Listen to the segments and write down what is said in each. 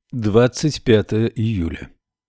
25 июля.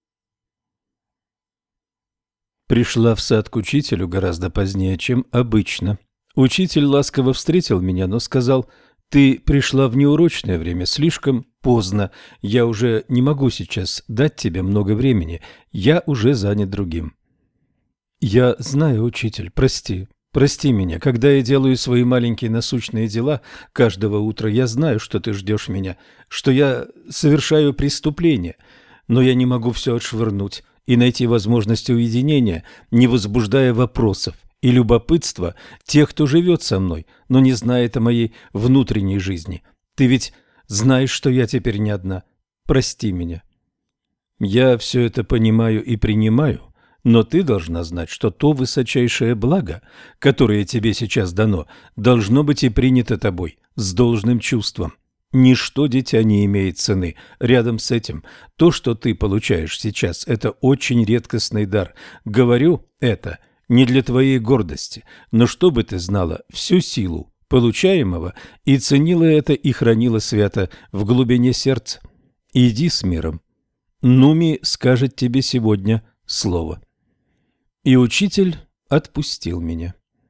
Пришла в сад к учителю гораздо позднее, чем обычно. Учитель ласково встретил меня, но сказал: «Ты пришла в неурочное время, слишком поздно. Я уже не могу сейчас дать тебе много времени. Я уже занят другим». «Я знаю, учитель, прости. Прости меня. Когда я делаю свои маленькие насущные дела каждого утра, я знаю, что ты ждешь меня, что я совершаю преступление, но я не могу все отшвырнуть и найти возможность уединения, не возбуждая вопросов и любопытства тех, кто живет со мной, но не знает о моей внутренней жизни. Ты ведь знаешь, что я теперь не одна. Прости меня». «Я все это понимаю и принимаю». Но ты должна знать, что то высочайшее благо, которое тебе сейчас дано, должно быть и принято тобой с должным чувством. Ничто, дитя, не имеет цены. Рядом с этим то, что ты получаешь сейчас, это очень редкостный дар. Говорю это не для твоей гордости, но чтобы ты знала всю силу получаемого и ценила это и хранила свято в глубине сердца. Иди с миром. Нуми скажет тебе сегодня слово. И учитель отпустил меня.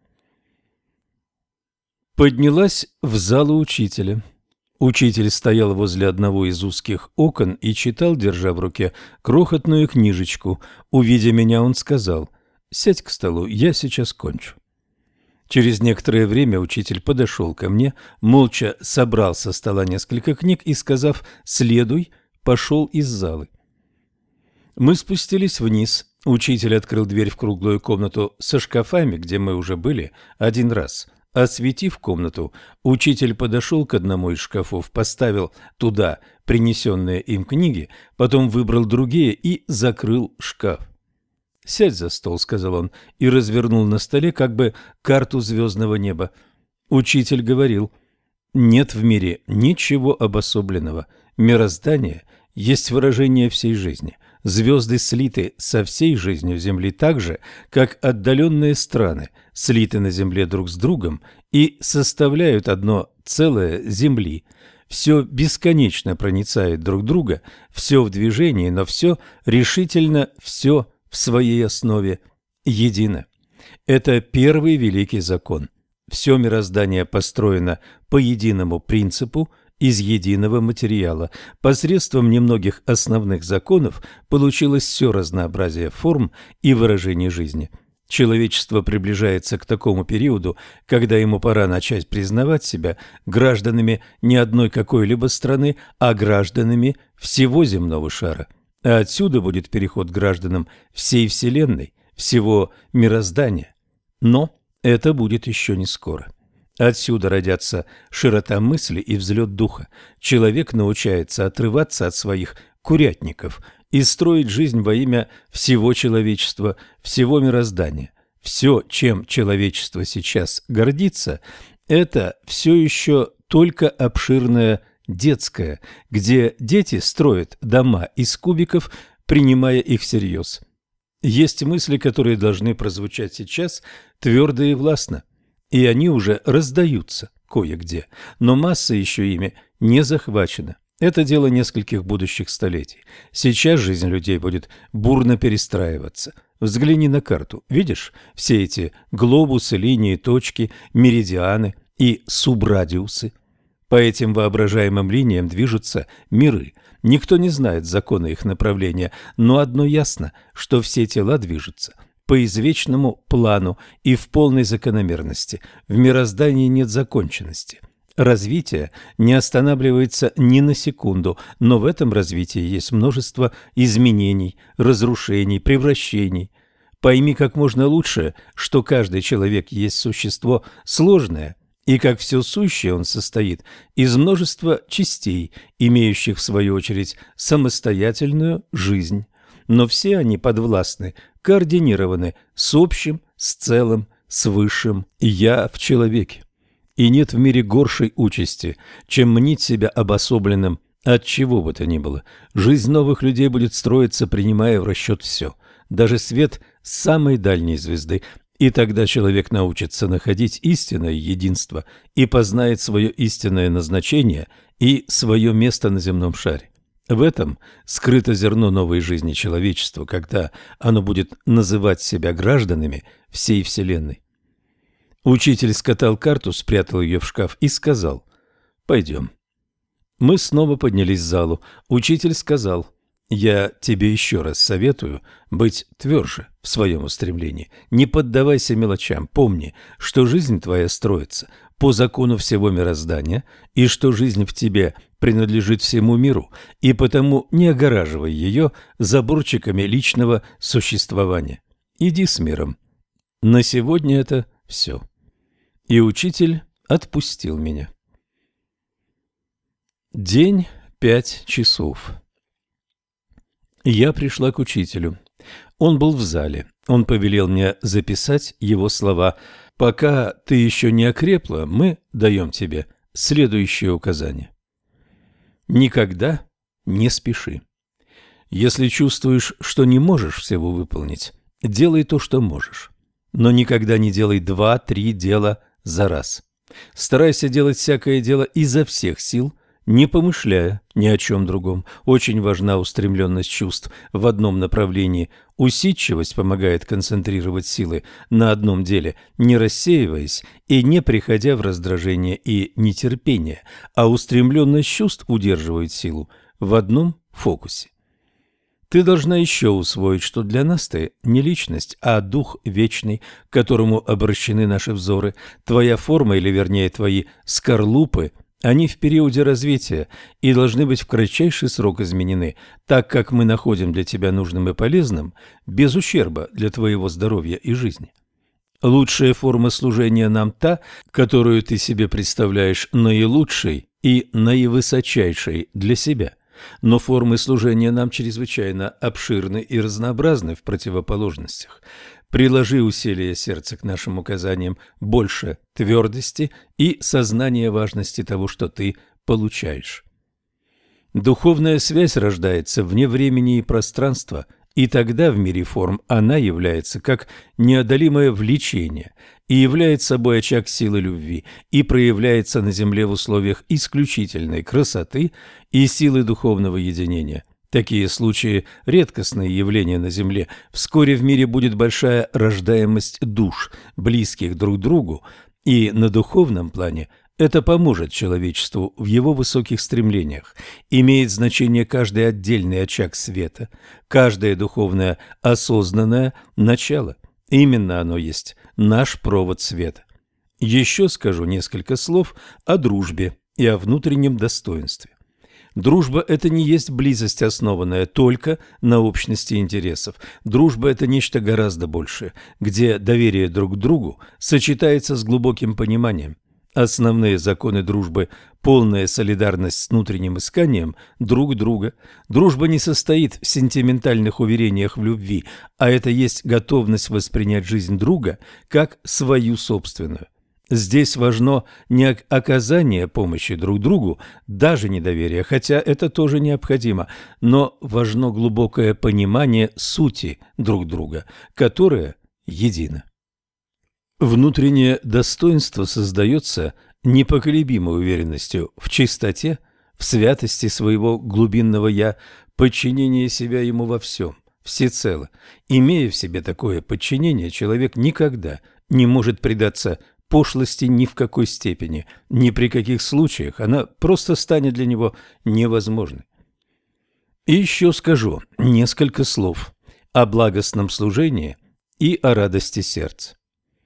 Поднялась в залу учителя. Учитель стоял возле одного из узких окон и читал, держа в руке крохотную книжечку. Увидя меня, он сказал: «Сядь к столу, я сейчас кончу». Через некоторое время учитель подошел ко мне, молча собрал со стола несколько книг и, сказав «следуй», пошел из залы. Мы спустились вниз. Учитель открыл дверь в круглую комнату со шкафами, где мы уже были один раз. Осветив комнату, учитель подошел к одному из шкафов, поставил туда принесенные им книги, потом выбрал другие и закрыл шкаф. «Сядь за стол», — сказал он, и развернул на столе как бы карту звездного неба. Учитель говорил: «Нет в мире ничего обособленного. Мироздание есть выражение всей жизни». Звезды слиты со всей жизнью Земли так же, как отдаленные страны слиты на Земле друг с другом и составляют одно целое Земли. Все бесконечно проницает друг друга, все в движении, но все решительно, все в своей основе едино. Это первый великий закон. Все мироздание построено по единому принципу, из единого материала. Посредством немногих основных законов получилось все разнообразие форм и выражений жизни. Человечество приближается к такому периоду, когда ему пора начать признавать себя гражданами не одной какой-либо страны, а гражданами всего земного шара. А отсюда будет переход к гражданам всей Вселенной, всего мироздания. Но это будет еще не скоро. Отсюда родятся широта мысли и взлет духа. Человек научается отрываться от своих курятников и строить жизнь во имя всего человечества, всего мироздания. Все, чем человечество сейчас гордится, это все еще только обширное детское, где дети строят дома из кубиков, принимая их всерьез. Есть мысли, которые должны прозвучать сейчас твердо и властно. И они уже раздаются кое-где, но масса еще ими не захвачена. Это дело нескольких будущих столетий. Сейчас жизнь людей будет бурно перестраиваться. Взгляни на карту. Видишь все эти глобусы, линии, точки, меридианы и субрадиусы? По этим воображаемым линиям движутся миры. Никто не знает закона их направления, но одно ясно, что все тела движутся по извечному плану и в полной закономерности. В мироздании нет законченности. Развитие не останавливается ни на секунду, но в этом развитии есть множество изменений, разрушений, превращений. Пойми как можно лучше, что каждый человек есть существо сложное, и как все сущее он состоит из множества частей, имеющих в свою очередь самостоятельную жизнь. Но все они подвластны, координированы с общим, с целым, с высшим «я» в человеке. И нет в мире горшей участи, чем мнить себя обособленным от чего бы то ни было. Жизнь новых людей будет строиться, принимая в расчет все, даже свет самой дальней звезды. И тогда человек научится находить истинное единство и познает свое истинное назначение и свое место на земном шаре. В этом скрыто зерно новой жизни человечества, когда оно будет называть себя гражданами всей Вселенной. Учитель скатал карту, спрятал ее в шкаф и сказал: «Пойдем». Мы снова поднялись в залу. Учитель сказал: «Я тебе еще раз советую быть тверже в своем устремлении. Не поддавайся мелочам. Помни, что жизнь твоя строится по закону всего мироздания, и что жизнь в тебе принадлежит всему миру, и потому не огораживай ее заборчиками личного существования. Иди с миром. На сегодня это все». И учитель отпустил меня. День 5 часов. Я пришла к учителю. Он был в зале. Он повелел мне записать его слова: «Пока ты еще не окрепла, мы даем тебе следующее указание. Никогда не спеши. Если чувствуешь, что не можешь всего выполнить, делай то, что можешь. Но никогда не делай 2-3 дела за раз. Старайся делать всякое дело изо всех сил, не помышляя ни о чем другом. Очень важна устремленность чувств в одном направлении. Усидчивость помогает концентрировать силы на одном деле, не рассеиваясь и не приходя в раздражение и нетерпение, а устремленность чувств удерживает силу в одном фокусе. Ты должна еще усвоить, что для нас ты не личность, а дух вечный, к которому обращены наши взоры. Твоя форма, или вернее твои скорлупы, они в периоде развития и должны быть в кратчайший срок изменены, так как мы находим для тебя нужным и полезным, без ущерба для твоего здоровья и жизни. Лучшая форма служения нам та, которую ты себе представляешь наилучшей и наивысочайшей для себя. Но формы служения нам чрезвычайно обширны и разнообразны в противоположностях. Приложи усилия сердца к нашим указаниям, больше твердости и сознания важности того, что ты получаешь. Духовная связь рождается вне времени и пространства, и тогда в мире форм она является как неодолимое влечение и является собой очаг силы любви и проявляется на земле в условиях исключительной красоты и силы духовного единения. Такие случаи – редкостные явления на земле. Вскоре в мире будет большая рождаемость душ, близких друг другу, и на духовном плане это поможет человечеству в его высоких стремлениях. Имеет значение каждый отдельный очаг света, каждое духовное осознанное начало. Именно оно есть наш провод света. Еще скажу несколько слов о дружбе и о внутреннем достоинстве. Дружба – это не есть близость, основанная только на общности интересов. Дружба – это нечто гораздо большее, где доверие друг к другу сочетается с глубоким пониманием. Основные законы дружбы – полная солидарность с внутренним исканием друг друга. Дружба не состоит в сентиментальных уверениях в любви, а это есть готовность воспринять жизнь друга как свою собственную. Здесь важно не оказание помощи друг другу, даже не доверие, хотя это тоже необходимо, но важно глубокое понимание сути друг друга, которое едино. Внутреннее достоинство создается непоколебимой уверенностью в чистоте, в святости своего глубинного «я», подчинении себя ему во всем, всецело. Имея в себе такое подчинение, человек никогда не может предаться пошлости ни в какой степени, ни при каких случаях, она просто станет для него невозможной. И еще скажу несколько слов о благостном служении и о радости сердца.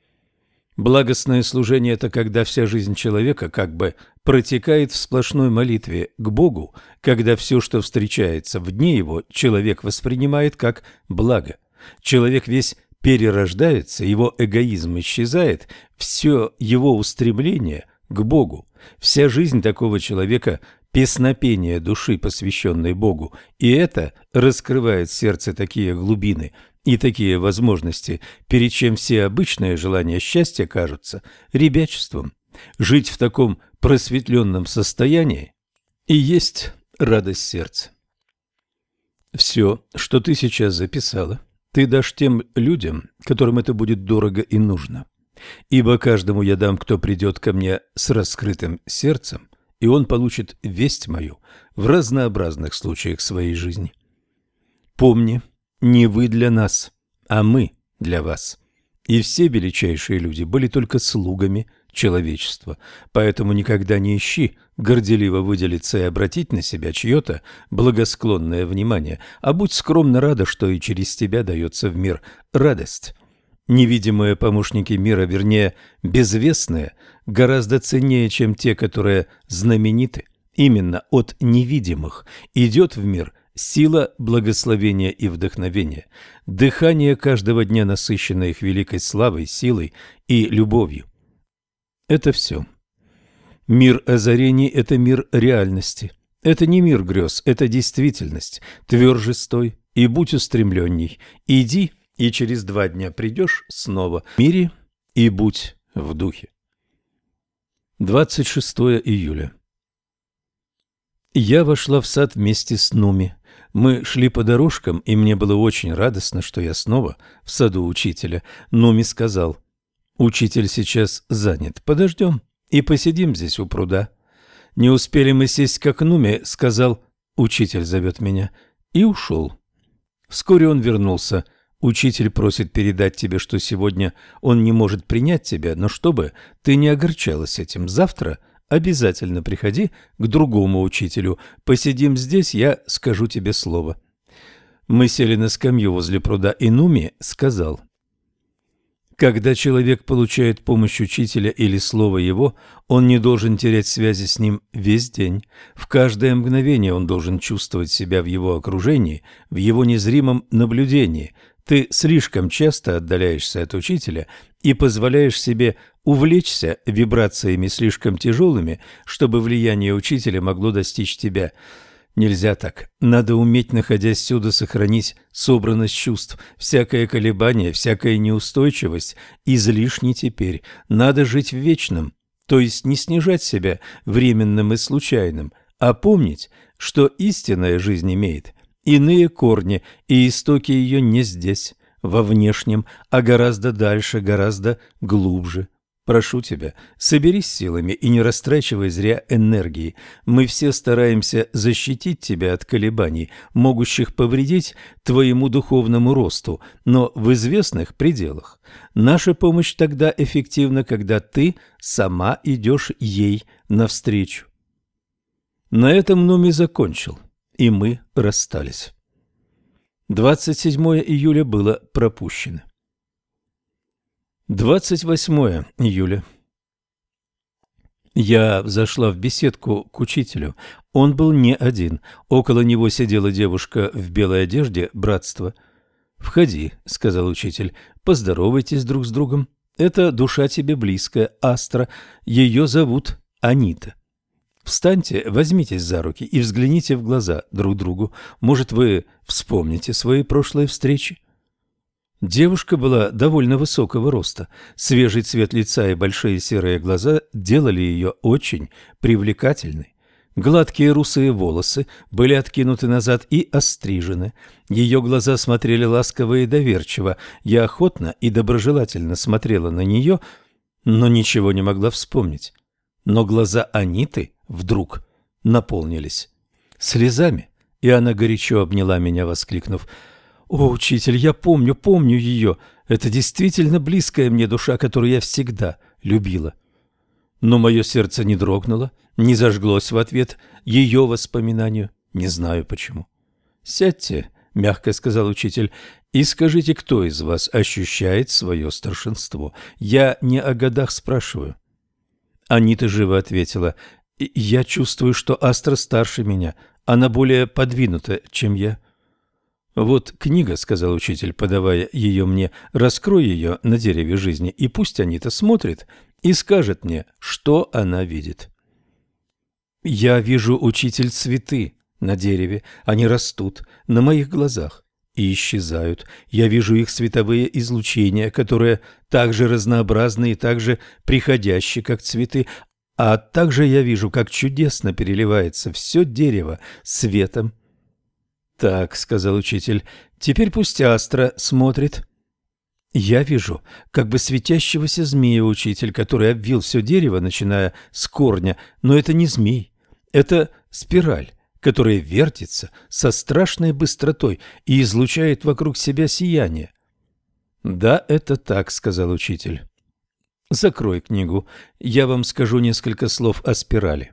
Благостное служение – это когда вся жизнь человека как бы протекает в сплошной молитве к Богу, когда все, что встречается в дне его, человек воспринимает как благо. Человек весь перерождается, его эгоизм исчезает, все его устремление к Богу. Вся жизнь такого человека – песнопение души, посвященной Богу, и это раскрывает в сердце такие глубины и такие возможности, перед чем все обычные желания счастья кажутся ребячеством. Жить в таком просветленном состоянии и есть радость сердца. Все, что ты сейчас записала, ты дашь тем людям, которым это будет дорого и нужно. Ибо каждому я дам, кто придет ко мне с раскрытым сердцем и он получит весть мою в разнообразных случаях своей жизни. Помни, не вы для нас, а мы для вас. И все величайшие люди были только слугами человечества, поэтому никогда не ищи горделиво выделиться и обратить на себя чье-то благосклонное внимание, а будь скромно рада, что и через тебя дается в мир радость. Невидимые помощники мира, вернее, безвестные, гораздо ценнее, чем те, которые знамениты. Именно от невидимых идет в мир сила благословения и вдохновения, дыхание каждого дня насыщено их великой славой, силой и любовью. Это все. Мир озарений – это мир реальности. Это не мир грез, это действительность. Тверже стой и будь устремленней. Иди, и через 2 дня придешь снова в мире и будь в духе. 26 июля. Я вошла в сад вместе с Нуми. Мы шли по дорожкам, и мне было очень радостно, что я снова в саду учителя. Нуми сказал: «Учитель сейчас занят. Подождем и посидим здесь у пруда». Не успели мы сесть, как Нуми сказал: «Учитель зовет меня», и ушел. Вскоре он вернулся. «Учитель просит передать тебе, что сегодня он не может принять тебя, но чтобы ты не огорчалась этим, завтра обязательно приходи к другому учителю. Посидим здесь, я скажу тебе слово». Мы сели на скамью возле пруда, и Нуми сказал: «Когда человек получает помощь учителя или слово его, он не должен терять связи с ним весь день. В каждое мгновение он должен чувствовать себя в его окружении, в его незримом наблюдении. Ты слишком часто отдаляешься от учителя и позволяешь себе увлечься вибрациями слишком тяжелыми, чтобы влияние учителя могло достичь тебя. Нельзя так. Надо уметь, находясь всюду, сохранить собранность чувств. Всякое колебание, всякая неустойчивость излишни теперь. Надо жить в вечном, то есть не снижать себя временным и случайным, а помнить, что истинная жизнь имеет иные корни, и истоки ее не здесь, во внешнем, а гораздо дальше, гораздо глубже. Прошу тебя, соберись силами и не растрачивай зря энергии. Мы все стараемся защитить тебя от колебаний, могущих повредить твоему духовному росту, но в известных пределах. Наша помощь тогда эффективна, когда ты сама идешь ей навстречу». На этом Нуми закончил, и мы расстались. 27 июля было пропущено. 28 июля. Я зашла в беседку к учителю. Он был не один. Около него сидела девушка в белой одежде братства. «Входи», — сказал учитель, — «поздоровайтесь друг с другом. Это душа тебе близкая, Астра. Ее зовут Анита. Встаньте, возьмитесь за руки и взгляните в глаза друг другу. Может, вы вспомните свои прошлые встречи?» Девушка была довольно высокого роста. Свежий цвет лица и большие серые глаза делали ее очень привлекательной. Гладкие русые волосы были откинуты назад и острижены. Ее глаза смотрели ласково и доверчиво. Я охотно и доброжелательно смотрела на нее, но ничего не могла вспомнить. Но глаза Аниты вдруг наполнились слезами, и она горячо обняла меня, воскликнув: «О, учитель, я помню ее. Это действительно близкая мне душа, которую я всегда любила». Но мое сердце не дрогнуло, не зажглось в ответ ее воспоминанию. Не знаю почему. «Сядьте», — мягко сказал учитель, — «и скажите, кто из вас ощущает свое старшинство? Я не о годах спрашиваю». Анита живо ответила: «Я чувствую, что Астра старше меня. Она более подвинута, чем я». «Вот книга», — сказал учитель, подавая ее мне, — «раскрой ее на дереве жизни, и пусть Анита смотрит и скажет мне, что она видит». «Я вижу, учитель, цветы на дереве. Они растут на моих глазах и исчезают. Я вижу их световые излучения, которые так же разнообразны и так же приходящие, как цветы. А также я вижу, как чудесно переливается все дерево светом». «Так», — сказал учитель, — «теперь пусть Астра смотрит». Я вижу как бы светящегося змея, учитель, который обвил все дерево, начиная с корня, но это не змей, это спираль, которая вертится со страшной быстротой и излучает вокруг себя сияние. «Да, это так», — сказал учитель. «Закрой книгу, я вам скажу несколько слов о спирали».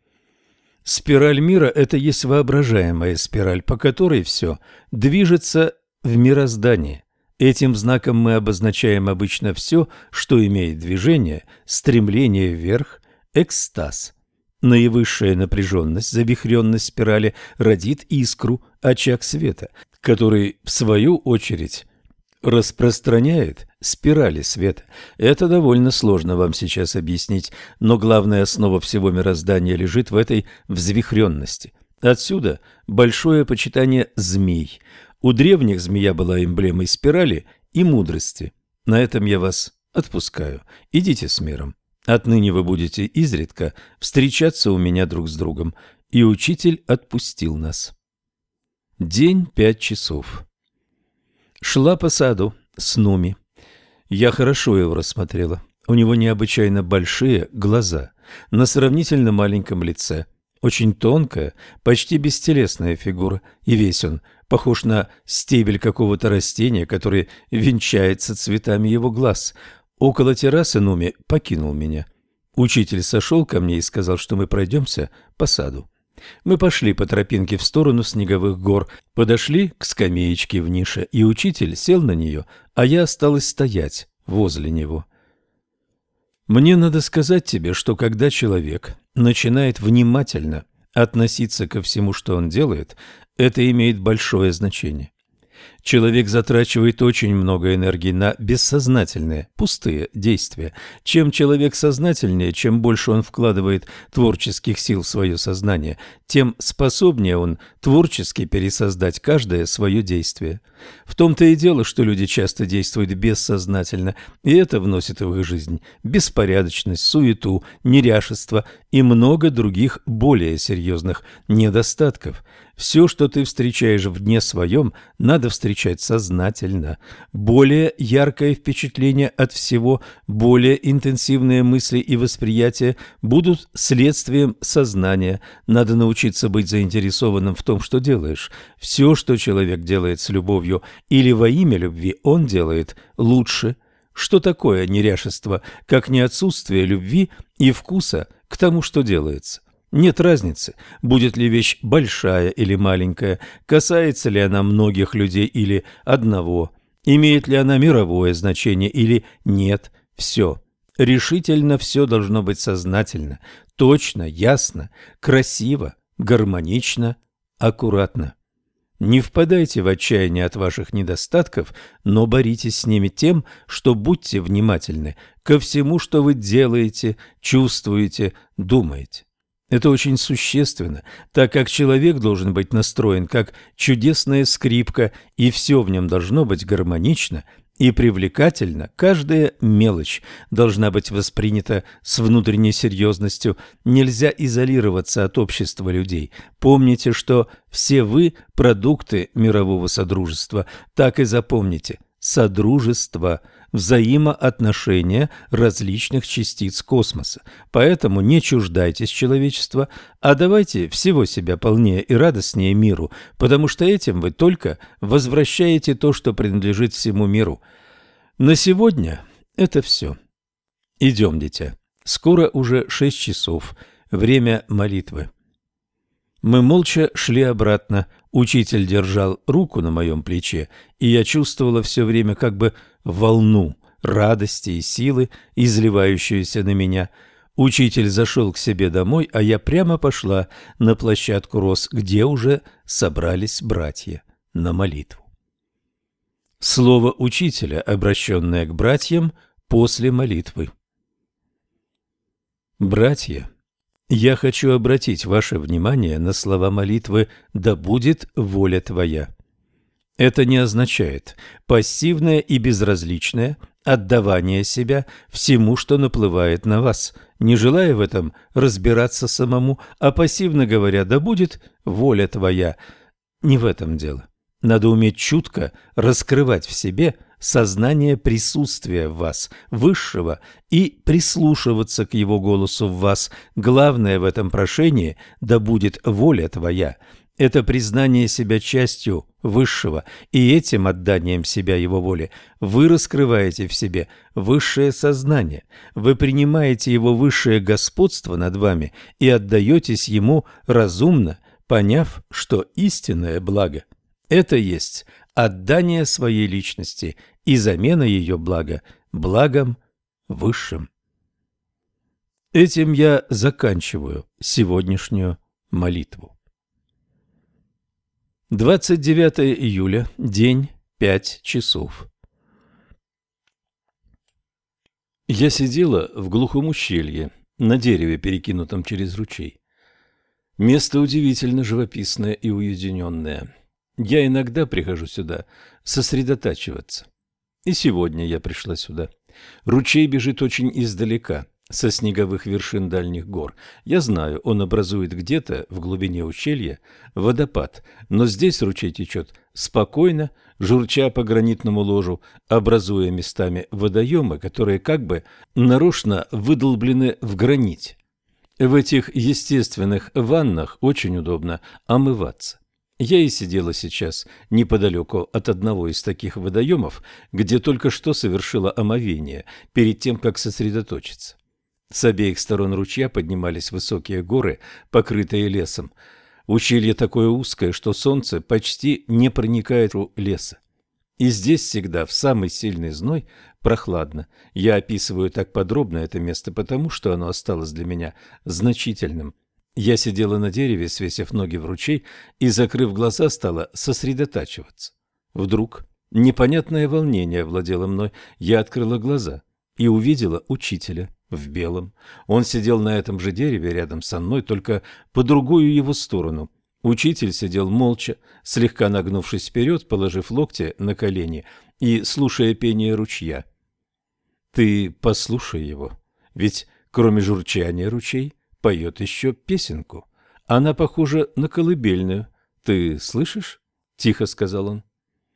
Спираль мира – это есть воображаемая спираль, по которой все движется в мироздании. Этим знаком мы обозначаем обычно все, что имеет движение, стремление вверх, экстаз. Наивысшая напряженность, завихренность спирали родит искру, очаг света, который, в свою очередь, распространяет спирали света. Это довольно сложно вам сейчас объяснить, но главная основа всего мироздания лежит в этой взвихренности. Отсюда большое почитание змей. У древних змея была эмблемой спирали и мудрости. На этом я вас отпускаю. Идите с миром. Отныне вы будете изредка встречаться у меня друг с другом. И учитель отпустил нас. День 5 часов. Шла по саду с Нуми. Я хорошо его рассмотрела. У него необычайно большие глаза на сравнительно маленьком лице. Очень тонкая, почти бестелесная фигура, и весь он похож на стебель какого-то растения, который венчается цветами его глаз. Около террасы Нуми покинул меня. Учитель сошел ко мне и сказал, что мы пройдемся по саду. Мы пошли по тропинке в сторону снеговых гор, подошли к скамеечке в нише, и учитель сел на нее, а я осталась стоять возле него. Мне надо сказать тебе, что когда человек начинает внимательно относиться ко всему, что он делает, это имеет большое значение. Человек затрачивает очень много энергии на бессознательные, пустые действия. Чем человек сознательнее, чем больше он вкладывает творческих сил в свое сознание, тем способнее он творчески пересоздать каждое свое действие. В том-то и дело, что люди часто действуют бессознательно, и это вносит в их жизнь беспорядочность, суету, неряшество и много других более серьезных недостатков. Все, что ты встречаешь в дне своем, надо встречать сознательно. Более яркое впечатление от всего, более интенсивные мысли и восприятия будут следствием сознания. Надо научиться быть заинтересованным в том, что делаешь. Все, что человек делает с любовью или во имя любви, он делает лучше. Что такое неряшество, как не отсутствие любви и вкуса к тому, что делается? Нет разницы, будет ли вещь большая или маленькая, касается ли она многих людей или одного, имеет ли она мировое значение или нет. Все, решительно все должно быть сознательно, точно, ясно, красиво, гармонично, аккуратно. Не впадайте в отчаяние от ваших недостатков, но боритесь с ними тем, что будьте внимательны ко всему, что вы делаете, чувствуете, думаете. Это очень существенно, так как человек должен быть настроен как чудесная скрипка, и все в нем должно быть гармонично и привлекательно. Каждая мелочь должна быть воспринята с внутренней серьезностью. Нельзя изолироваться от общества людей. Помните, что все вы – продукты мирового содружества. Так и запомните – содружество – взаимоотношения различных частиц космоса. Поэтому не чуждайтесь человечества, а давайте всего себя полнее и радостнее миру, потому что этим вы только возвращаете то, что принадлежит всему миру. На сегодня это все. Идем, дитя. Скоро уже 6 часов. Время молитвы. Мы молча шли обратно. Учитель держал руку на моем плече, и я чувствовала все время как бы волну радости и силы, изливающуюся на меня. Учитель зашел к себе домой, а я прямо пошла на площадку роз, где уже собрались братья на молитву. Слово учителя, обращенное к братьям после молитвы. Братья, я хочу обратить ваше внимание на слова молитвы «Да будет воля твоя». Это не означает пассивное и безразличное отдавание себя всему, что наплывает на вас, не желая в этом разбираться самому, а пассивно говоря «Да будет воля твоя». Не в этом дело. Надо уметь чутко раскрывать в себе сознание присутствия в вас, высшего, и прислушиваться к его голосу в вас. Главное в этом прошении – да будет воля твоя. Это признание себя частью высшего, и этим отданием себя его воле вы раскрываете в себе высшее сознание, вы принимаете его высшее господство над вами и отдаетесь ему разумно, поняв, что истинное благо – это есть отдание своей личности и замена ее блага благом высшим. Этим я заканчиваю сегодняшнюю молитву. 29 июля, день, 5 часов. Я сидела в глухом ущелье, на дереве, перекинутом через ручей. Место удивительно живописное и уединенное. Я иногда прихожу сюда сосредотачиваться. И сегодня я пришла сюда. Ручей бежит очень издалека, со снеговых вершин дальних гор. Я знаю, он образует где-то в глубине ущелья водопад, но здесь ручей течет спокойно, журча по гранитному ложу, образуя местами водоемы, которые как бы нарочно выдолблены в граните. В этих естественных ваннах очень удобно омываться. Я и сидела сейчас неподалеку от одного из таких водоемов, где только что совершила омовение, перед тем, как сосредоточиться. С обеих сторон ручья поднимались высокие горы, покрытые лесом. Ущелье такое узкое, что солнце почти не проникает в леса. И здесь всегда, в самый сильный зной, прохладно. Я описываю так подробно это место, потому что оно осталось для меня значительным. Я сидела на дереве, свесив ноги в ручей, и, закрыв глаза, стала сосредотачиваться. Вдруг непонятное волнение овладело мной. Я открыла глаза и увидела учителя в белом. Он сидел на этом же дереве рядом со мной, только по другую его сторону. Учитель сидел молча, слегка нагнувшись вперед, положив локти на колени и слушая пение ручья. Ты послушай его, ведь кроме журчания ручей поет еще песенку. Она похожа на колыбельную. Ты слышишь? — тихо сказал он.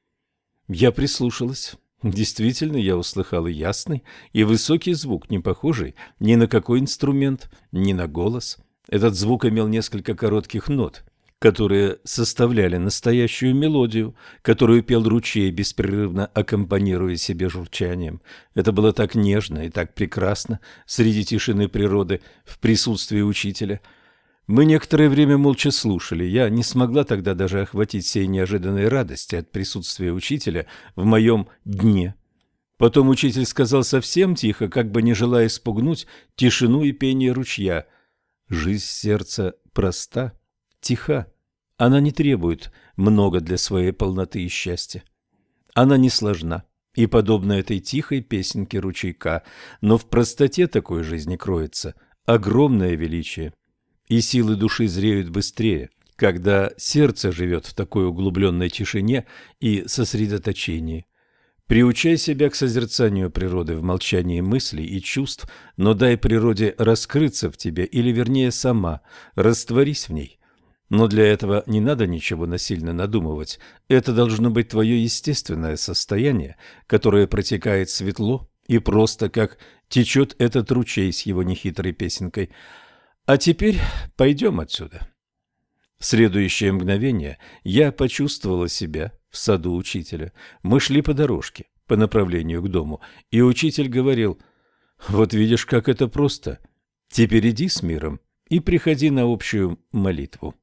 Я прислушалась. Действительно, я услыхала ясный и высокий звук, не похожий ни на какой инструмент, ни на голос. Этот звук имел несколько коротких нот, которые составляли настоящую мелодию, которую пел ручей, беспрерывно аккомпанируя себе журчанием. Это было так нежно и так прекрасно среди тишины природы в присутствии учителя. Мы некоторое время молча слушали. Я не смогла тогда даже охватить сей неожиданной радости от присутствия учителя в моем дне. Потом учитель сказал совсем тихо, как бы не желая спугнуть тишину и пение ручья: «Жизнь сердца проста, тиха. Она не требует много для своей полноты и счастья. Она не сложна и подобна этой тихой песенке ручейка, но в простоте такой жизни кроется огромное величие. И силы души зреют быстрее, когда сердце живет в такой углубленной тишине и сосредоточении. Приучай себя к созерцанию природы в молчании мыслей и чувств, но дай природе раскрыться в тебе, или, вернее, сама растворись в ней. Но для этого не надо ничего насильно надумывать. Это должно быть твое естественное состояние, которое протекает светло и просто, как течет этот ручей с его нехитрой песенкой. А теперь пойдем отсюда. В следующее мгновение я почувствовала себя в саду учителя. Мы шли по дорожке, по направлению к дому, и учитель говорил: «Вот видишь, как это просто. Теперь иди с миром и приходи на общую молитву».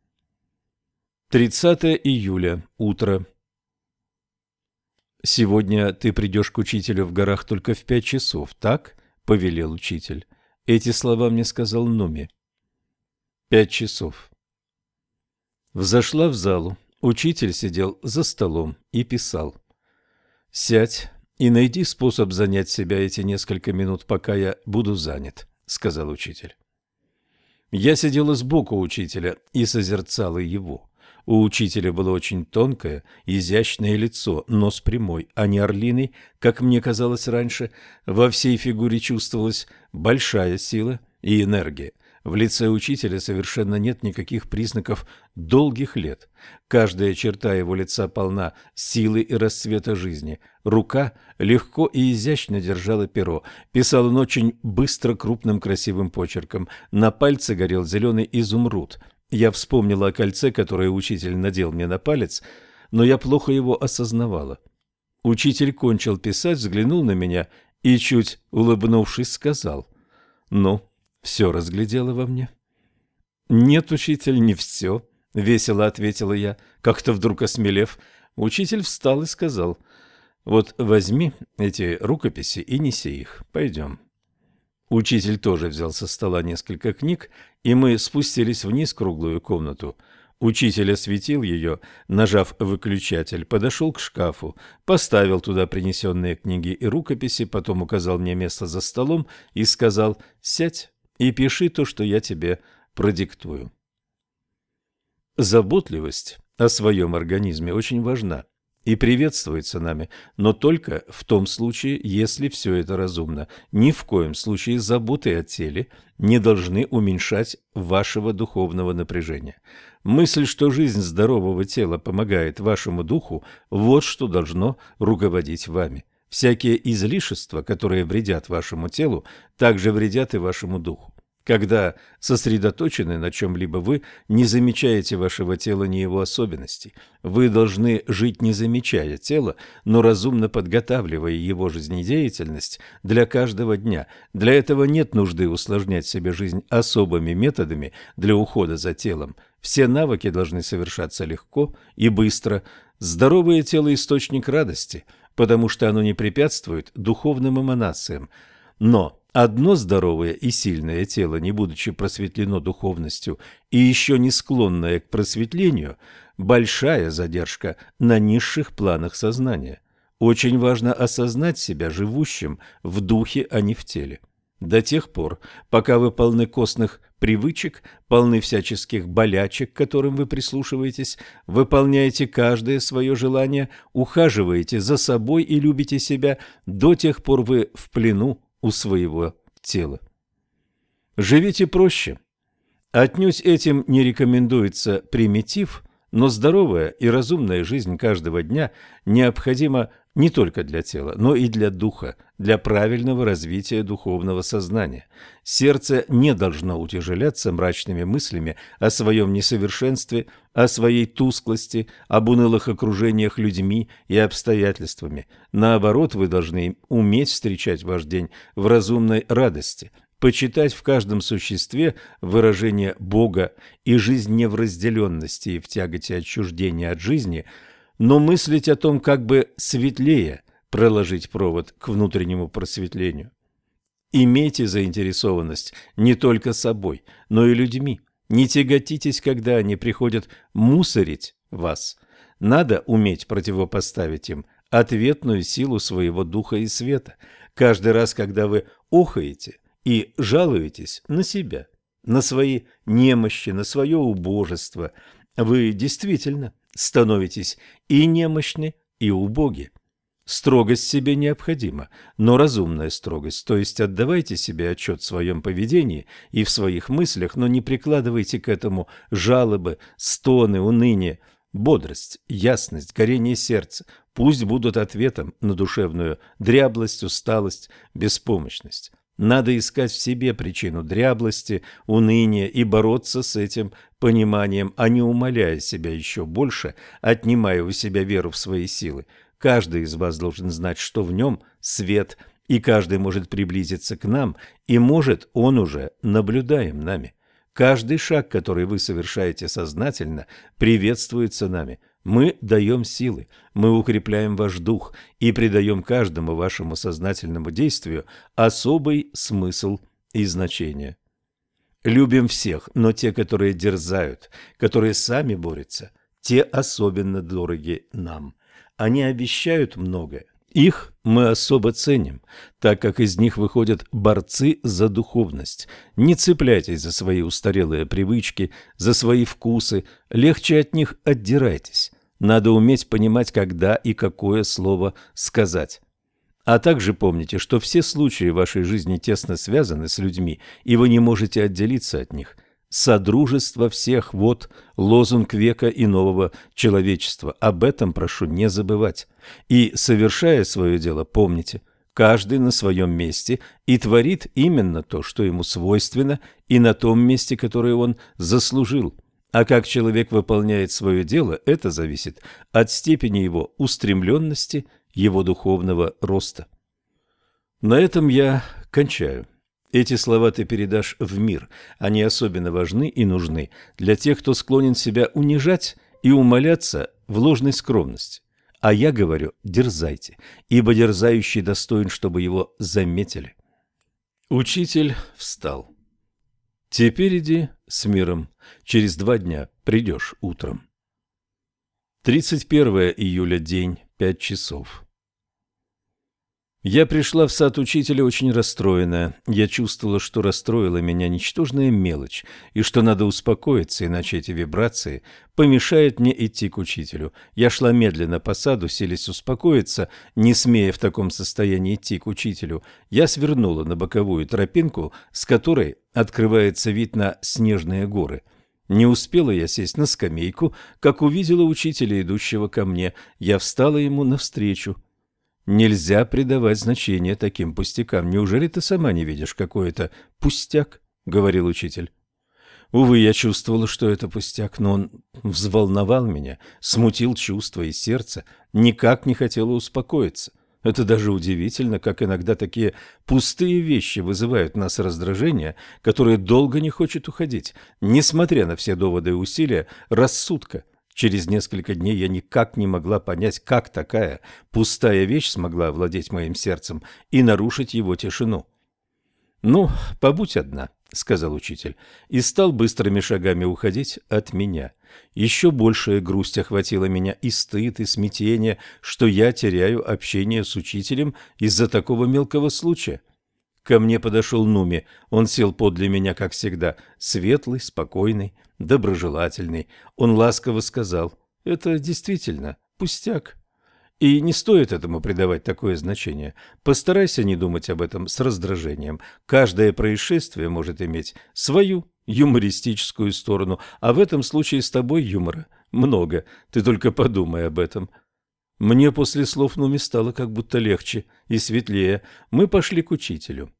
30 июля, утро. «Сегодня ты придешь к учителю в горах только в 5 часов, так?» — повелел учитель. Эти слова мне сказал Нуми. 5 часов. Взошла в залу. Учитель сидел за столом и писал. «Сядь и найди способ занять себя эти несколько минут, пока я буду занят», — сказал учитель. Я сидела сбоку учителя и созерцала его. У учителя было очень тонкое, изящное лицо, нос прямой, а не орлиный, как мне казалось раньше. Во всей фигуре чувствовалась большая сила и энергия. В лице учителя совершенно нет никаких признаков долгих лет. Каждая черта его лица полна силы и расцвета жизни. Рука легко и изящно держала перо. Писал он очень быстро, крупным красивым почерком. На пальце горел зеленый изумруд. Я вспомнила о кольце, которое учитель надел мне на палец, но я плохо его осознавала. Учитель кончил писать, взглянул на меня и, чуть улыбнувшись, сказал: «Ну, все разглядела во мне?» «Нет, учитель, не все», — весело ответила я, как-то вдруг осмелев. Учитель встал и сказал: «Вот возьми эти рукописи и неси их. Пойдем». Учитель тоже взял со стола несколько книг, и мы спустились вниз в круглую комнату. Учитель осветил ее, нажав выключатель, подошел к шкафу, поставил туда принесенные книги и рукописи, потом указал мне место за столом и сказал: «Сядь и пиши то, что я тебе продиктую». Заботливость о своем организме очень важна и приветствуется нами, но только в том случае, если все это разумно. Ни в коем случае заботы о теле не должны уменьшать вашего духовного напряжения. Мысль, что жизнь здорового тела помогает вашему духу, вот что должно руководить вами. Всякие излишества, которые вредят вашему телу, также вредят и вашему духу. Когда сосредоточены на чем-либо, вы не замечаете вашего тела ни его особенностей. Вы должны жить, не замечая тела, но разумно подготавливая его жизнедеятельность для каждого дня. Для этого нет нужды усложнять себе жизнь особыми методами для ухода за телом. Все навыки должны совершаться легко и быстро. Здоровое тело – источник радости, потому что оно не препятствует духовным эманациям. Но одно здоровое и сильное тело, не будучи просветлено духовностью и еще не склонное к просветлению, большая задержка на низших планах сознания. Очень важно осознать себя живущим в духе, а не в теле. До тех пор, пока вы полны костных привычек, полны всяческих болячек, к которым вы прислушиваетесь, выполняете каждое свое желание, ухаживаете за собой и любите себя, до тех пор вы в плену у своего тела. Живите проще. Отнюдь этим не рекомендуется примитив, но здоровая и разумная жизнь каждого дня необходима не только для тела, но и для духа, для правильного развития духовного сознания. Сердце не должно утяжеляться мрачными мыслями о своем несовершенстве, о своей тусклости, об унылых окружениях людьми и обстоятельствами. Наоборот, вы должны уметь встречать ваш день в разумной радости, почитать в каждом существе выражение Бога и жизнь не в разделенности и в тяготе отчуждения от жизни, но мыслить о том, как бы светлее проложить провод к внутреннему просветлению. Имейте заинтересованность не только собой, но и людьми. Не тяготитесь, когда они приходят мусорить вас. Надо уметь противопоставить им ответную силу своего духа и света. Каждый раз, когда вы охаете и жалуетесь на себя, на свои немощи, на свое убожество, вы действительно становитесь и немощны, и убоги. Строгость себе необходима, но разумная строгость, то есть отдавайте себе отчет в своем поведении и в своих мыслях, но не прикладывайте к этому жалобы, стоны, уныние. Бодрость, ясность, горение сердца пусть будут ответом на душевную дряблость, усталость, беспомощность. Надо искать в себе причину дряблости, уныния и бороться с этим пониманием, а не умаляя себя еще больше, отнимая у себя веру в свои силы. Каждый из вас должен знать, что в нем свет, и каждый может приблизиться к нам, и может он уже наблюдаем нами. Каждый шаг, который вы совершаете сознательно, приветствуется нами. Мы даем силы, мы укрепляем ваш дух и придаем каждому вашему сознательному действию особый смысл и значение. Любим всех, но те, которые дерзают, которые сами борются, те особенно дороги нам. Они обещают многое. Их мы особо ценим, так как из них выходят борцы за духовность. Не цепляйтесь за свои устарелые привычки, за свои вкусы, легче от них отдирайтесь. Надо уметь понимать, когда и какое слово сказать. А также помните, что все случаи вашей жизни тесно связаны с людьми, и вы не можете отделиться от них. Содружество всех – вот лозунг века и нового человечества. Об этом прошу не забывать. И, совершая свое дело, помните, каждый на своем месте и творит именно то, что ему свойственно, и на том месте, которое он заслужил. А как человек выполняет свое дело, это зависит от степени его устремленности, его духовного роста. На этом я кончаю. Эти слова ты передашь в мир. Они особенно важны и нужны для тех, кто склонен себя унижать и умаляться в ложной скромности. А я говорю, дерзайте, ибо дерзающий достоин, чтобы его заметили. Учитель встал. Теперь иди с миром. Через 2 дня придешь утром. 31 июля, день, 5 часов. Я пришла в сад учителя очень расстроенная. Я чувствовала, что расстроила меня ничтожная мелочь, и что надо успокоиться, иначе эти вибрации помешают мне идти к учителю. Я шла медленно по саду, селись успокоиться, не смея в таком состоянии идти к учителю. Я свернула на боковую тропинку, с которой открывается вид на снежные горы. Не успела я сесть на скамейку, как увидела учителя, идущего ко мне. Я встала ему навстречу. Нельзя придавать значение таким пустякам. Неужели ты сама не видишь, какой это пустяк? — говорил учитель. Увы, я чувствовала, что это пустяк, но он взволновал меня, смутил чувства и сердце, никак не хотела успокоиться. Это даже удивительно, как иногда такие пустые вещи вызывают в нас раздражение, которое долго не хочет уходить, несмотря на все доводы и усилия рассудка. Через несколько дней я никак не могла понять, как такая пустая вещь смогла овладеть моим сердцем и нарушить его тишину. «Ну, побудь одна», — сказал учитель, и стал быстрыми шагами уходить от меня. Еще большая грусть охватила меня, и стыд, и смятение, что я теряю общение с учителем из-за такого мелкого случая. Ко мне подошел Нуми. Он сел подле меня, как всегда, светлый, спокойный, доброжелательный. Он ласково сказал: «Это действительно пустяк. И не стоит этому придавать такое значение. Постарайся не думать об этом с раздражением. Каждое происшествие может иметь свою юмористическую сторону, а в этом случае с тобой юмора много. Ты только подумай об этом». Мне после слов Нуми стало как будто легче и светлее. Мы пошли к учителю.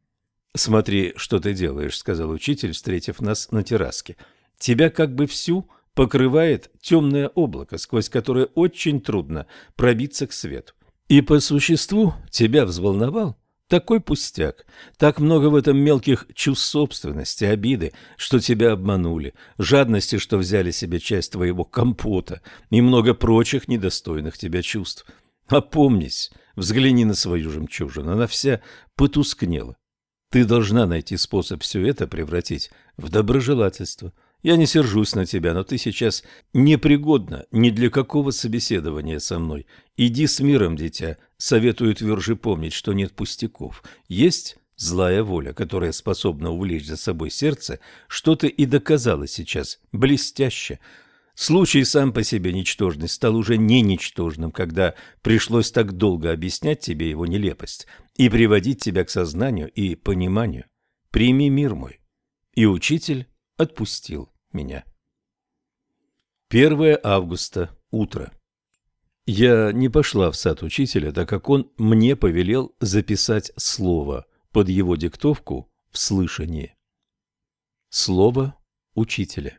«Смотри, что ты делаешь», — сказал учитель, встретив нас на терраске. «Тебя как бы всю покрывает темное облако, сквозь которое очень трудно пробиться к свету. И по существу тебя взволновал такой пустяк, так много в этом мелких чувств собственности, обиды, что тебя обманули, жадности, что взяли себе часть твоего компота, и много прочих недостойных тебя чувств. Опомнись, взгляни на свою жемчужину, она вся потускнела. Ты должна найти способ все это превратить в доброжелательство. Я не сержусь на тебя, но ты сейчас непригодна ни для какого собеседования со мной. Иди с миром, дитя. Советую тверже помнить, что нет пустяков. Есть злая воля, которая способна увлечь за собой сердце, что ты и доказала сейчас блестяще. Случай сам по себе ничтожный стал уже не ничтожным, когда пришлось так долго объяснять тебе его нелепость и приводить тебя к сознанию и пониманию. Прими мир мой. И учитель отпустил меня. 1 августа. Утро. Я не пошла в сад учителя, так как он мне повелел записать слово под его диктовку в слышании. Слово учителя.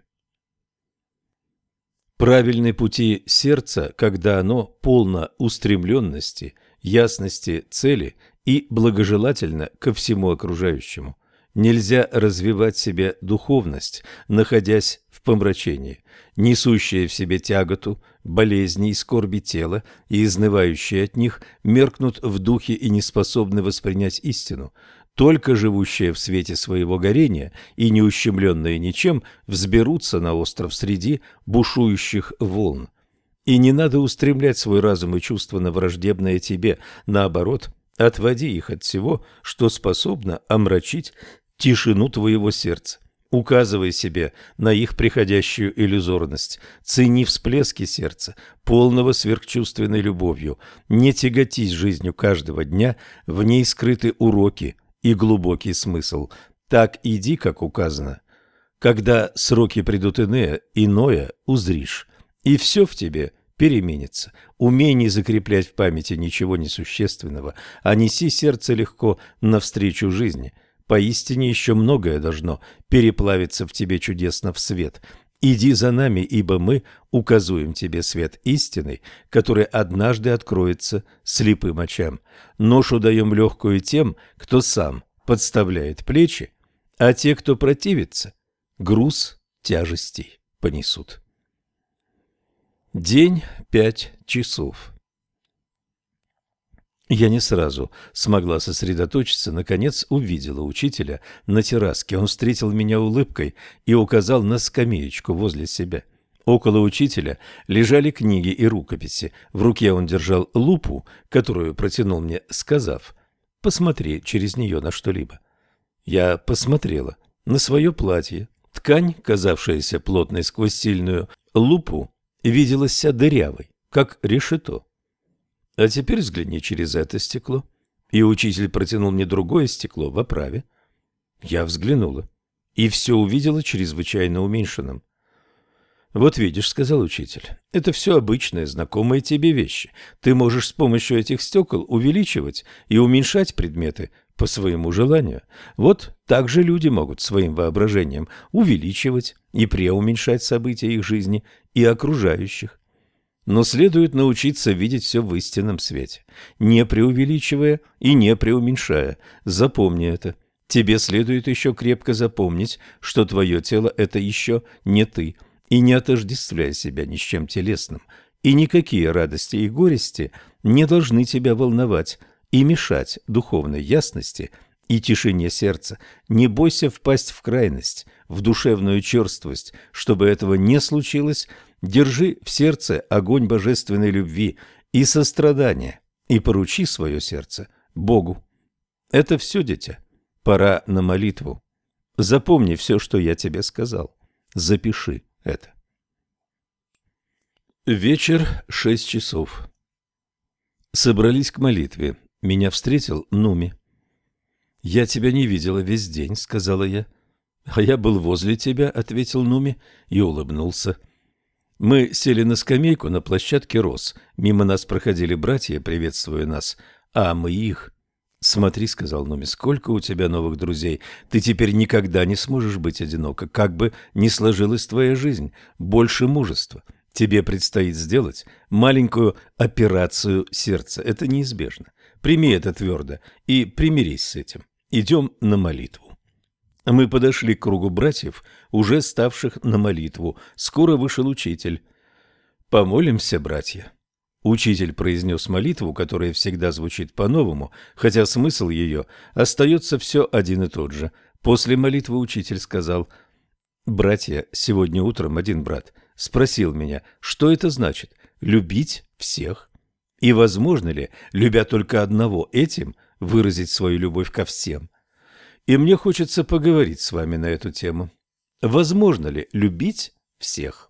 Правильные пути сердца, когда оно полно устремленности, ясности цели и благожелательно ко всему окружающему. Нельзя развивать себе духовность, находясь в помрачении, несущие в себе тяготу, болезни и скорби тела, и изнывающие от них, меркнут в духе и не способны воспринять истину. Только живущие в свете своего горения и не ущемленные ничем взберутся на остров среди бушующих волн. И не надо устремлять свой разум и чувства на враждебное тебе, наоборот, отводи их от всего, что способно омрачить тишину твоего сердца. Указывай себе на их приходящую иллюзорность, цени всплески сердца, полного сверхчувственной любовью, не тяготись жизнью каждого дня, в ней скрыты уроки и глубокий смысл. Так иди, как указано. Когда сроки придут иное узришь, и все в тебе переменится. Умей не закреплять в памяти ничего несущественного, а неси сердце легко навстречу жизни. Поистине еще многое должно переплавиться в тебе чудесно в свет. Иди за нами, ибо мы указуем тебе свет истинный, который однажды откроется слепым очам. Ношу даем легкую тем, кто сам подставляет плечи, а те, кто противится, груз тяжестей понесут. День 5 часов. Я не сразу смогла сосредоточиться, наконец увидела учителя на терраске. Он встретил меня улыбкой и указал на скамеечку возле себя. Около учителя лежали книги и рукописи. В руке он держал лупу, которую протянул мне, сказав: «Посмотри через нее на что-либо». Я посмотрела на свое платье. Ткань, казавшаяся плотной сквозь сильную лупу, виделась вся дырявой, как решето. А теперь взгляни через это стекло. И учитель протянул мне другое стекло в оправе. Я взглянула и все увидела чрезвычайно уменьшенным. «Вот видишь, — сказал учитель, — это все обычные, знакомые тебе вещи. Ты можешь с помощью этих стекол увеличивать и уменьшать предметы по своему желанию. Вот так же люди могут своим воображением увеличивать и преуменьшать события их жизни и окружающих. Но следует научиться видеть все в истинном свете, не преувеличивая и не преуменьшая. Запомни это. Тебе следует еще крепко запомнить, что твое тело – это еще не ты, и не отождествляй себя ни с чем телесным, и никакие радости и горести не должны тебя волновать и мешать духовной ясности и тишине сердца. Не бойся впасть в крайность, в душевную черствость. Чтобы этого не случилось, держи в сердце огонь божественной любви и сострадания и поручи свое сердце Богу. Это все, дитя. Пора на молитву. Запомни все, что я тебе сказал. Запиши это. Вечер, 6 часов. Собрались к молитве. Меня встретил Нуми. «Я тебя не видела весь день», — сказала я. «А я был возле тебя», — ответил Нуми и улыбнулся. Мы сели на скамейку на площадке роз. Мимо нас проходили братья, приветствуя нас, а мы их. «Смотри», — сказал Нуми, — «сколько у тебя новых друзей. Ты теперь никогда не сможешь быть одинока, как бы ни сложилась твоя жизнь. Больше мужества. Тебе предстоит сделать маленькую операцию сердца. Это неизбежно. Прими это твердо и примирись с этим. Идем на молитву». Мы подошли к кругу братьев, уже ставших на молитву. Скоро вышел учитель. «Помолимся, братья». Учитель произнес молитву, которая всегда звучит по-новому, хотя смысл ее остается все один и тот же. После молитвы учитель сказал: «Братья, сегодня утром один брат спросил меня, что это значит – любить всех? И возможно ли, любя только одного, этим выразить свою любовь ко всем? И мне хочется поговорить с вами на эту тему. Возможно ли любить всех?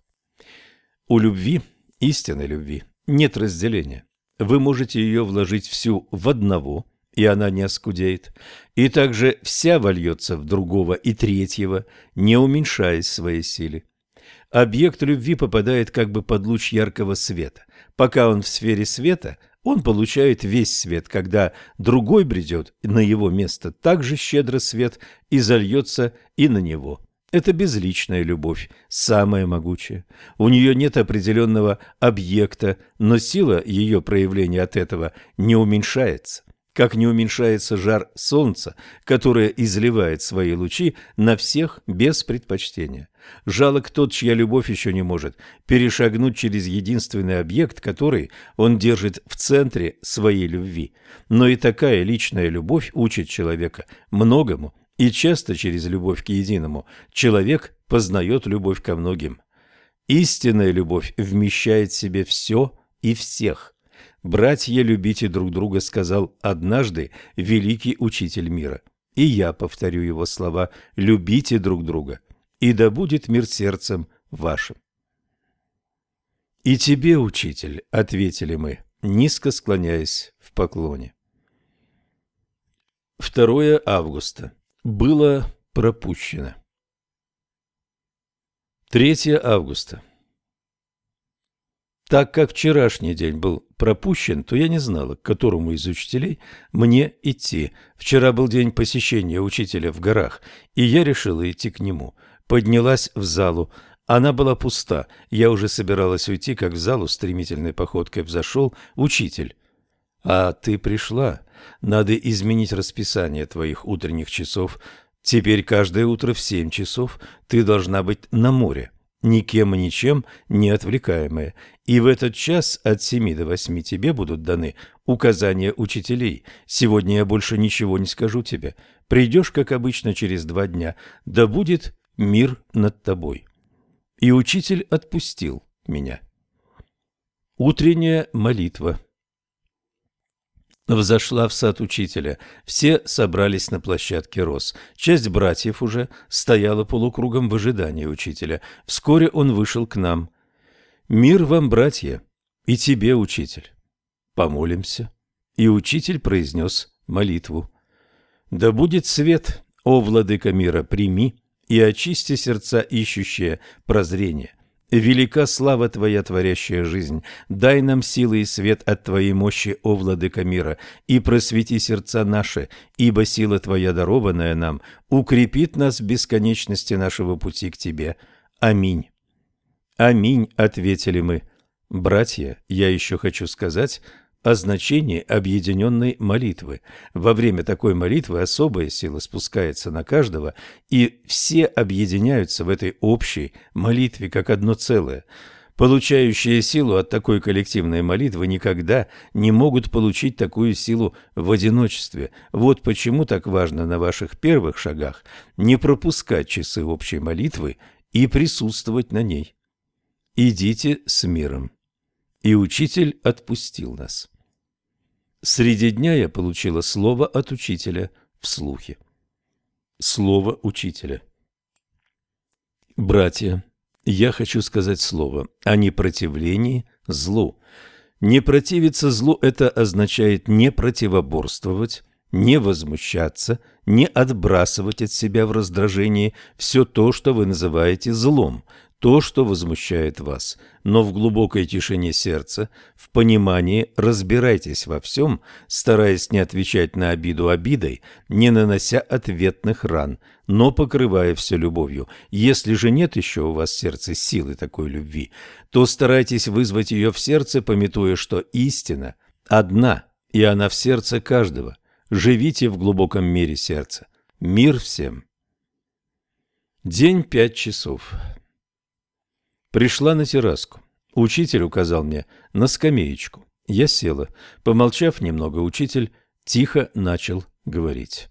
У любви, истинной любви, нет разделения. Вы можете ее вложить всю в одного, и она не оскудеет, и также вся вольется в другого и третьего, не уменьшаясь в своей силе. Объект любви попадает как бы под луч яркого света. Пока он в сфере света, он получает весь свет. Когда другой бредет на его место, так же щедро свет и зальется и на него. Это безличная любовь, самая могучая. У нее нет определенного объекта, но сила ее проявления от этого не уменьшается. Как не уменьшается жар солнца, которое изливает свои лучи на всех без предпочтения. Жалок тот, чья любовь еще не может перешагнуть через единственный объект, который он держит в центре своей любви. Но и такая личная любовь учит человека многому, и часто через любовь к единому человек познает любовь ко многим. Истинная любовь вмещает в себе все и всех. «Братья, любите друг друга», — сказал однажды великий учитель мира. И я повторю его слова: «Любите друг друга». и да будет мир сердцем вашим. И тебе, учитель, ответили мы, низко склоняясь в поклоне. 2 августа. Было пропущено. 3 августа. Так как вчерашний день был пропущен, то я не знала, к которому из учителей мне идти. Вчера был день посещения учителя в горах, и я решила идти к нему. Поднялась в залу. Она была пуста. Я уже собиралась уйти, как в залу стремительной походкой взошел учитель. «А ты пришла. Надо изменить расписание твоих утренних часов. Теперь каждое утро в 7 часов ты должна быть на море, никем и ничем не отвлекаемая. И в этот час от 7 до 8 тебе будут даны указания учителей. Сегодня я больше ничего не скажу тебе. Придешь, как обычно, через 2 дня. Да будет мир над тобой». И учитель отпустил меня. Утренняя молитва. Взошла в сад учителя. Все собрались на площадке роз. Часть братьев уже стояла полукругом в ожидании учителя. Вскоре он вышел к нам. «Мир вам, братья, и тебе, учитель. Помолимся». И учитель произнес молитву. «Да будет свет, о владыка мира, прими и очисти сердца, ищущие прозрение. Велика слава Твоя, творящая жизнь. Дай нам силы и свет от Твоей мощи, о владыка мира, и просвети сердца наши, ибо сила Твоя, дарованная нам, укрепит нас в бесконечности нашего пути к Тебе. Аминь». «Аминь», — ответили мы. Братья, я еще хочу сказать о значении объединенной молитвы. Во время такой молитвы особая сила спускается на каждого, и все объединяются в этой общей молитве как одно целое. Получающие силу от такой коллективной молитвы никогда не могут получить такую силу в одиночестве. Вот почему так важно на ваших первых шагах не пропускать часы общей молитвы и присутствовать на ней. «Идите с миром». И учитель отпустил нас. Среди дня я получила слово от учителя вслухе. Слово учителя. Братья, я хочу сказать слово о непротивлении злу. Не противиться злу – это означает не противоборствовать, не возмущаться, не отбрасывать от себя в раздражении все то, что вы называете злом, то, что возмущает вас, но в глубокой тишине сердца, в понимании разбирайтесь во всем, стараясь не отвечать на обиду обидой, не нанося ответных ран, но покрывая все любовью. Если же нет еще у вас в сердце силы такой любви, то старайтесь вызвать ее в сердце, памятуя, что истина одна, и она в сердце каждого. Живите в глубоком мире сердца. Мир всем. День 5 часов. Пришла на терраску. Учитель указал мне на скамеечку. Я села. Помолчав немного, учитель тихо начал говорить.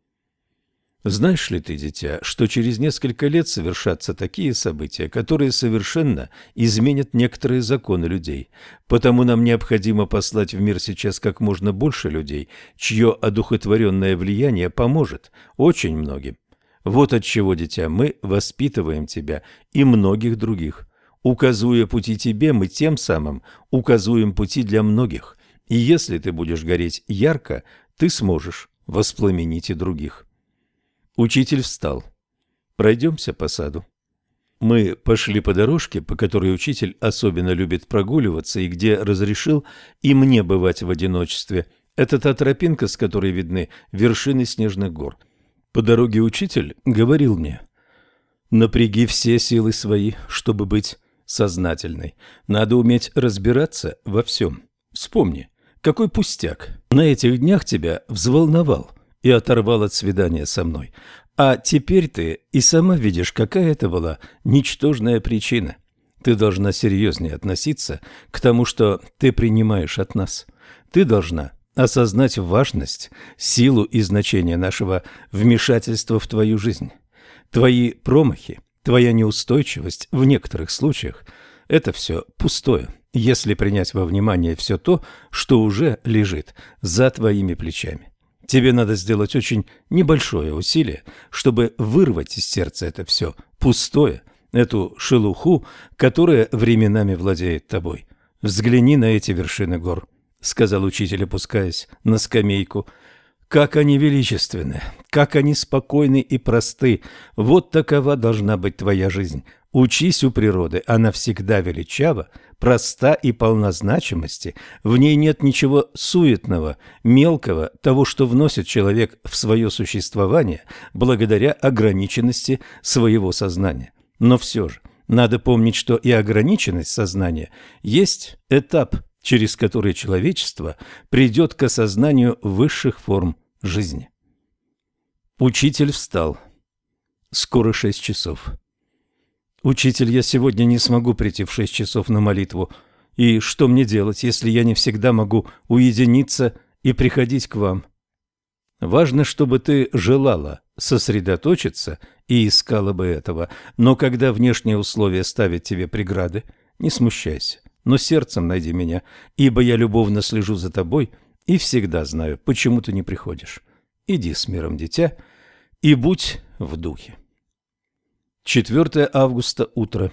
Знаешь ли ты, дитя, что через несколько лет совершатся такие события, которые совершенно изменят некоторые законы людей? Потому нам необходимо послать в мир сейчас как можно больше людей, чье одухотворенное влияние поможет очень многим. Вот отчего, дитя, мы воспитываем тебя и многих других. Указуя пути тебе, мы тем самым указуем пути для многих. И если ты будешь гореть ярко, ты сможешь воспламенить и других. Учитель встал. Пройдемся по саду. Мы пошли по дорожке, по которой учитель особенно любит прогуливаться и где разрешил и мне бывать в одиночестве. Это та тропинка, с которой видны вершины снежных гор. По дороге учитель говорил мне: «Напряги все силы свои, чтобы быть сознательной. Надо уметь разбираться во всем. Вспомни, какой пустяк на этих днях тебя взволновал и оторвал от свидания со мной. А теперь ты и сама видишь, какая это была ничтожная причина. Ты должна серьезнее относиться к тому, что ты принимаешь от нас. Ты должна осознать важность, силу и значение нашего вмешательства в твою жизнь. Твои промахи, твоя неустойчивость в некоторых случаях – это все пустое, если принять во внимание все то, что уже лежит за твоими плечами. Тебе надо сделать очень небольшое усилие, чтобы вырвать из сердца это все пустое, эту шелуху, которая временами владеет тобой. Взгляни на эти вершины гор, — сказал учитель, опускаясь на скамейку. Как они величественны, как они спокойны и просты. Вот такова должна быть твоя жизнь. Учись у природы, она всегда величава, проста и полна значимости. В ней нет ничего суетного, мелкого, того, что вносит человек в свое существование благодаря ограниченности своего сознания. Но все же надо помнить, что и ограниченность сознания есть этап, через который человечество придет к осознанию высших форм жизни. Учитель встал. Скоро 6 часов. «Учитель, я сегодня не смогу прийти в 6 часов на молитву. И что мне делать, если я не всегда могу уединиться и приходить к вам?» «Важно, чтобы ты желала сосредоточиться и искала бы этого. Но когда внешние условия ставят тебе преграды, не смущайся, но сердцем найди меня, ибо я любовно слежу за тобой и всегда знаю, почему ты не приходишь. Иди с миром, дитя, и будь в духе». 4 августа, утро.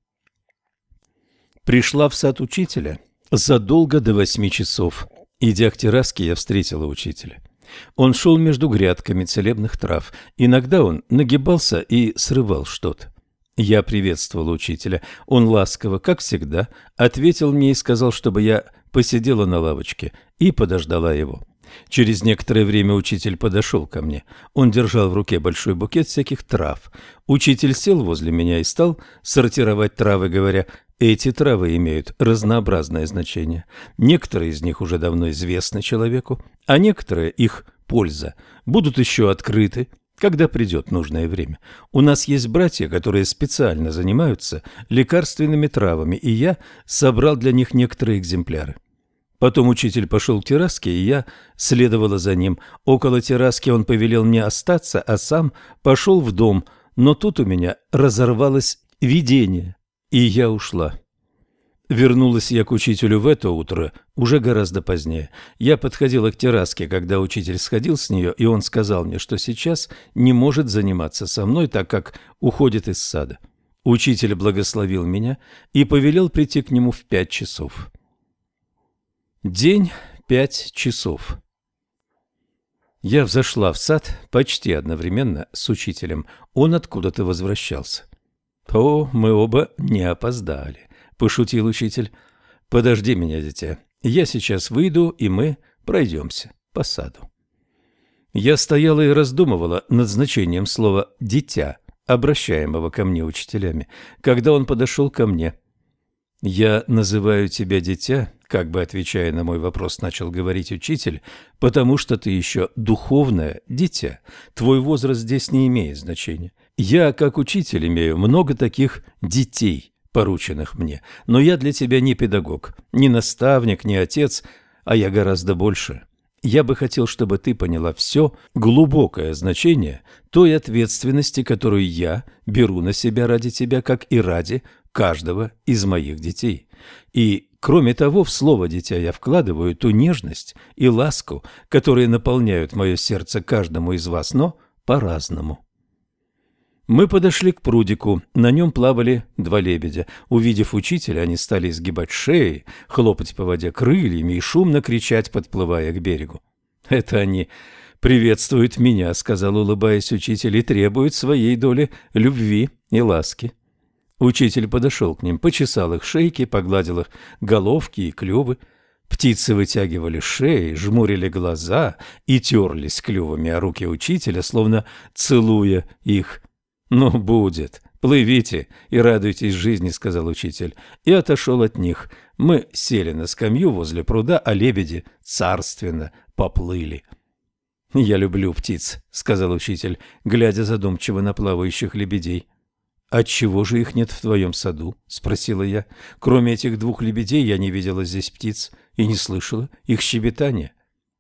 Пришла в сад учителя задолго до 8 часов. Идя к терраске, я встретила учителя. Он шел между грядками целебных трав. Иногда он нагибался и срывал что-то. Я приветствовала учителя. Он ласково, как всегда, ответил мне и сказал, чтобы я посидела на лавочке и подождала его. Через некоторое время учитель подошел ко мне. Он держал в руке большой букет всяких трав. Учитель сел возле меня и стал сортировать травы, говоря: «Эти травы имеют разнообразное значение. Некоторые из них уже давно известны человеку, а некоторые, их польза, будут еще открыты, когда придет нужное время. У нас есть братья, которые специально занимаются лекарственными травами, и я собрал для них некоторые экземпляры». Потом учитель пошел к терраске, и я следовала за ним. Около терраски он повелел мне остаться, а сам пошел в дом. Но тут у меня разорвалось видение, и я ушла. Вернулась я к учителю в это утро, уже гораздо позднее. Я подходила к терраске, когда учитель сходил с нее, и он сказал мне, что сейчас не может заниматься со мной, так как уходит из сада. Учитель благословил меня и повелел прийти к нему в 5 часов. День 5 часов. Я взошла в сад почти одновременно с учителем. Он откуда-то возвращался. «О, мы оба не опоздали», — пошутил учитель. «Подожди меня, дитя. Я сейчас выйду, и мы пройдемся по саду». Я стояла и раздумывала над значением слова «дитя», обращаемого ко мне учителями, когда он подошел ко мне. «Я называю тебя дитя», как бы отвечая на мой вопрос, начал говорить учитель, «потому что ты еще духовное дитя. Твой возраст здесь не имеет значения. Я, как учитель, имею много таких детей, порученных мне, но я для тебя не педагог, не наставник, не отец, а я гораздо больше. Я бы хотел, чтобы ты поняла все глубокое значение той ответственности, которую я беру на себя ради тебя, как и ради каждого из моих детей. И, кроме того, в слово «дитя» я вкладываю ту нежность и ласку, которые наполняют мое сердце каждому из вас, но по-разному». Мы подошли к прудику, на нем плавали 2 лебедя. Увидев учителя, они стали изгибать шеи, хлопать по воде крыльями и шумно кричать, подплывая к берегу. «Это они приветствуют меня», — сказал, улыбаясь учитель, — «и требуют своей доли любви и ласки». Учитель подошел к ним, почесал их шейки, погладил их головки и клювы. Птицы вытягивали шеи, жмурили глаза и терлись клювами о руки учителя, словно целуя их. «Ну, будет. Плывите и радуйтесь жизни», — сказал учитель, и отошел от них. Мы сели на скамью возле пруда, а лебеди царственно поплыли. «Я люблю птиц», — сказал учитель, глядя задумчиво на плавающих лебедей. «Отчего же их нет в твоем саду?» — спросила я. «Кроме этих 2 лебедей я не видела здесь птиц и не слышала их щебетания».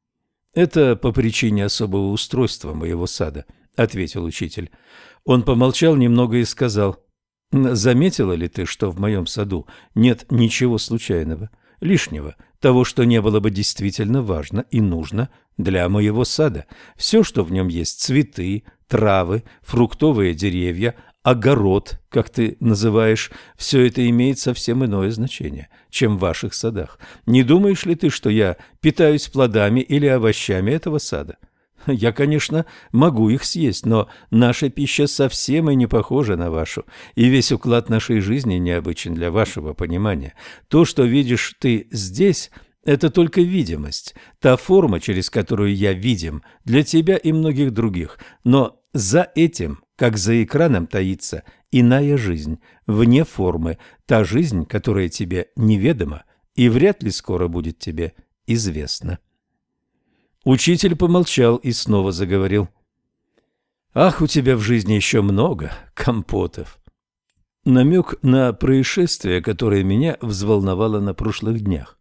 «Это по причине особого устройства моего сада», — ответил учитель. Он помолчал немного и сказал: «Заметила ли ты, что в моем саду нет ничего случайного, лишнего, того, что не было бы действительно важно и нужно для моего сада. Все, что в нем есть, цветы, травы, фруктовые деревья, огород, как ты называешь, все это имеет совсем иное значение, чем в ваших садах. Не думаешь ли ты, что я питаюсь плодами или овощами этого сада? Я, конечно, могу их съесть, но наша пища совсем и не похожа на вашу, и весь уклад нашей жизни необычен для вашего понимания. То, что видишь ты здесь, это только видимость, та форма, через которую я видим для тебя и многих других, но за этим, как за экраном, таится иная жизнь, вне формы, та жизнь, которая тебе неведома и вряд ли скоро будет тебе известна. Учитель помолчал и снова заговорил. «Ах, у тебя в жизни еще много компотов!» Намек на происшествие, которое меня взволновало на прошлых днях.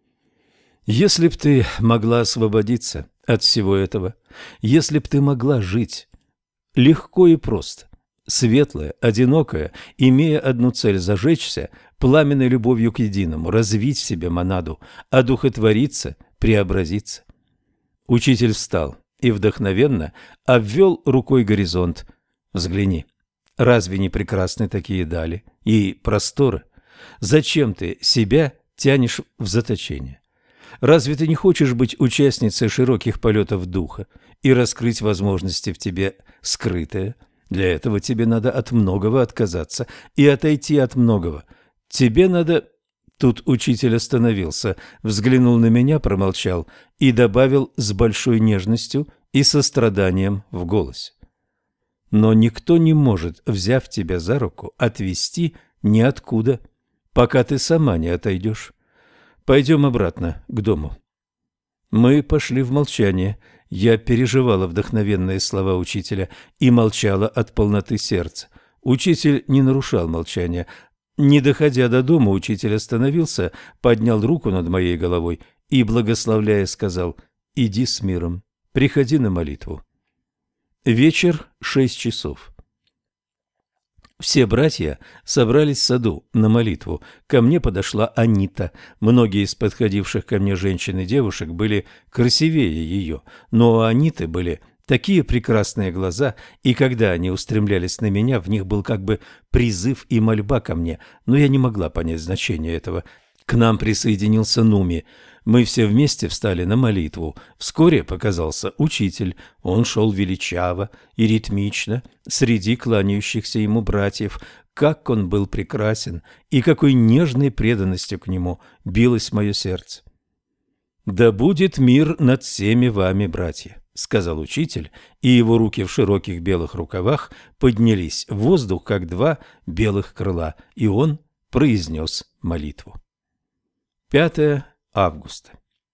«Если б ты могла освободиться от всего этого, если б ты могла жить легко и просто, светлая, одинокая, имея одну цель – зажечься пламенной любовью к единому, развить в себе монаду, одухотвориться, преобразиться». Учитель встал и вдохновенно обвел рукой горизонт. «Взгляни, разве не прекрасны такие дали и просторы? Зачем ты себя тянешь в заточение? Разве ты не хочешь быть участницей широких полетов духа и раскрыть возможности в тебе скрытые? Для этого тебе надо от многого отказаться и отойти от многого. Тебе надо...» Тут учитель остановился, взглянул на меня, промолчал и добавил с большой нежностью и состраданием в голосе. «Но никто не может, взяв тебя за руку, отвести ниоткуда, пока ты сама не отойдешь. Пойдем обратно к дому». Мы пошли в молчание. Я переживала вдохновенные слова учителя и молчала от полноты сердца. Учитель не нарушал молчания. Не доходя до дома, учитель остановился, поднял руку над моей головой и, благословляя, сказал: «Иди с миром, приходи на молитву». Вечер, 6 часов. Все братья собрались в саду на молитву. Ко мне подошла Анита. Многие из подходивших ко мне женщин и девушек были красивее ее, но у Аниты были такие прекрасные глаза, и когда они устремлялись на меня, в них был как бы призыв и мольба ко мне, но я не могла понять значение этого. К нам присоединился Нуми. Мы все вместе встали на молитву. Вскоре показался учитель. Он шел величаво и ритмично среди кланяющихся ему братьев. Как он был прекрасен, и какой нежной преданностью к нему билось мое сердце. «Да будет мир над всеми вами, братья», — сказал учитель, и его руки в широких белых рукавах поднялись в воздух, как два белых крыла, и он произнес молитву. 5 августа.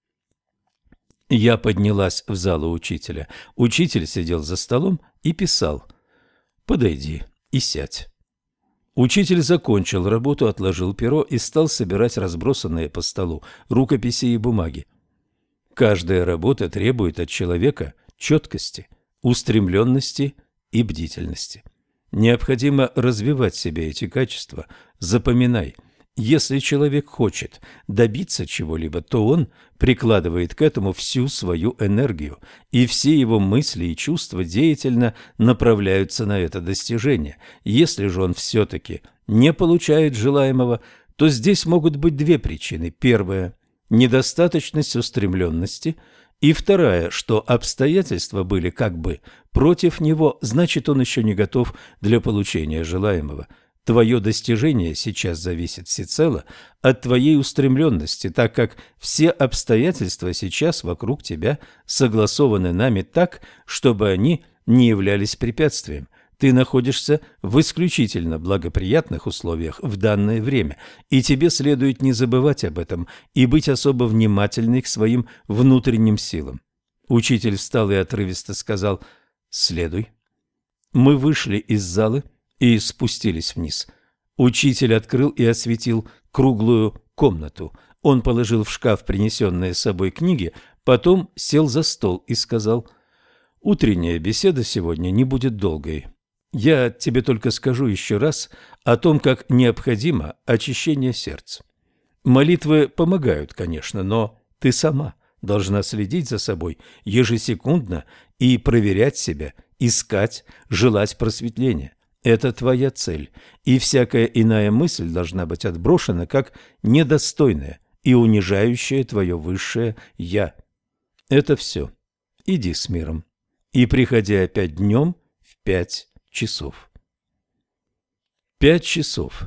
Я поднялась в залу учителя. Учитель сидел за столом и писал. «Подойди и сядь». Учитель закончил работу, отложил перо и стал собирать разбросанные по столу рукописи и бумаги. Каждая работа требует от человека четкости, устремленности и бдительности. Необходимо развивать в себе эти качества. Запоминай, если человек хочет добиться чего-либо, то он прикладывает к этому всю свою энергию, и все его мысли и чувства деятельно направляются на это достижение. Если же он все-таки не получает желаемого, то здесь могут быть две причины. Первая – недостаточность устремленности, и вторая, что обстоятельства были как бы против него, значит, он еще не готов для получения желаемого. Твое достижение сейчас зависит всецело от твоей устремленности, так как все обстоятельства сейчас вокруг тебя согласованы нами так, чтобы они не являлись препятствием. Ты находишься в исключительно благоприятных условиях в данное время, и тебе следует не забывать об этом и быть особо внимательной к своим внутренним силам. Учитель встал и отрывисто сказал: «Следуй». Мы вышли из залы и спустились вниз. Учитель открыл и осветил круглую комнату. Он положил в шкаф принесенные с собой книги, потом сел за стол и сказал: «Утренняя беседа сегодня не будет долгой. Я тебе только скажу еще раз о том, как необходимо очищение сердца. Молитвы помогают, конечно, но ты сама должна следить за собой ежесекундно и проверять себя, искать, желать просветления. Это твоя цель, и всякая иная мысль должна быть отброшена как недостойная и унижающая твое высшее «я». Это все. Иди с миром и приходи опять днем в 5 часов. 5 часов.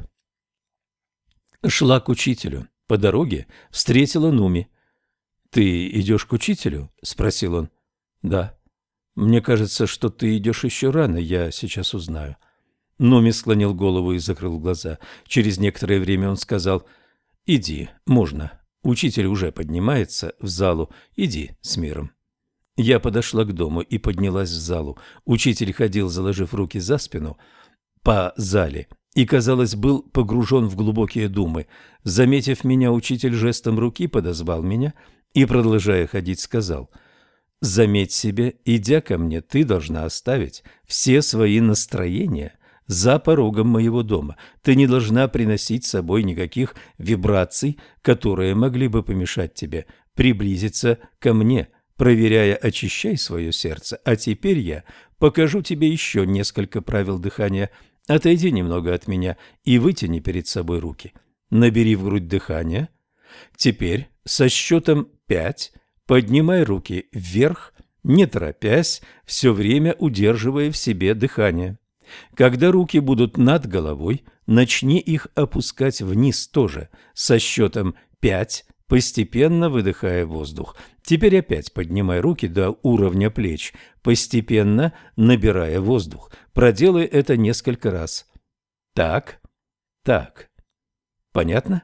Шла к учителю. По дороге встретила Нуми. «Ты идешь к учителю?» – спросил он. «Да». «Мне кажется, что ты идешь еще рано, я сейчас узнаю». Нуми склонил голову и закрыл глаза. Через некоторое время он сказал: «Иди, можно. Учитель уже поднимается в залу. Иди с миром». Я подошла к дому и поднялась в залу. Учитель ходил, заложив руки за спину, по зале и, казалось, был погружен в глубокие думы. Заметив меня, учитель жестом руки подозвал меня и, продолжая ходить, сказал: «Заметь себе, идя ко мне, ты должна оставить все свои настроения за порогом моего дома. Ты не должна приносить с собой никаких вибраций, которые могли бы помешать тебе приблизиться ко мне. Проверяя, очищай свое сердце. А теперь я покажу тебе еще несколько правил дыхания. Отойди немного от меня и вытяни перед собой руки. Набери в грудь дыхание. Теперь со счетом 5 поднимай руки вверх, не торопясь, все время удерживая в себе дыхание. Когда руки будут над головой, начни их опускать вниз тоже, со счетом 5, постепенно выдыхая воздух. Теперь опять поднимай руки до уровня плеч, постепенно набирая воздух. Проделай это несколько раз. Так, так. Понятно?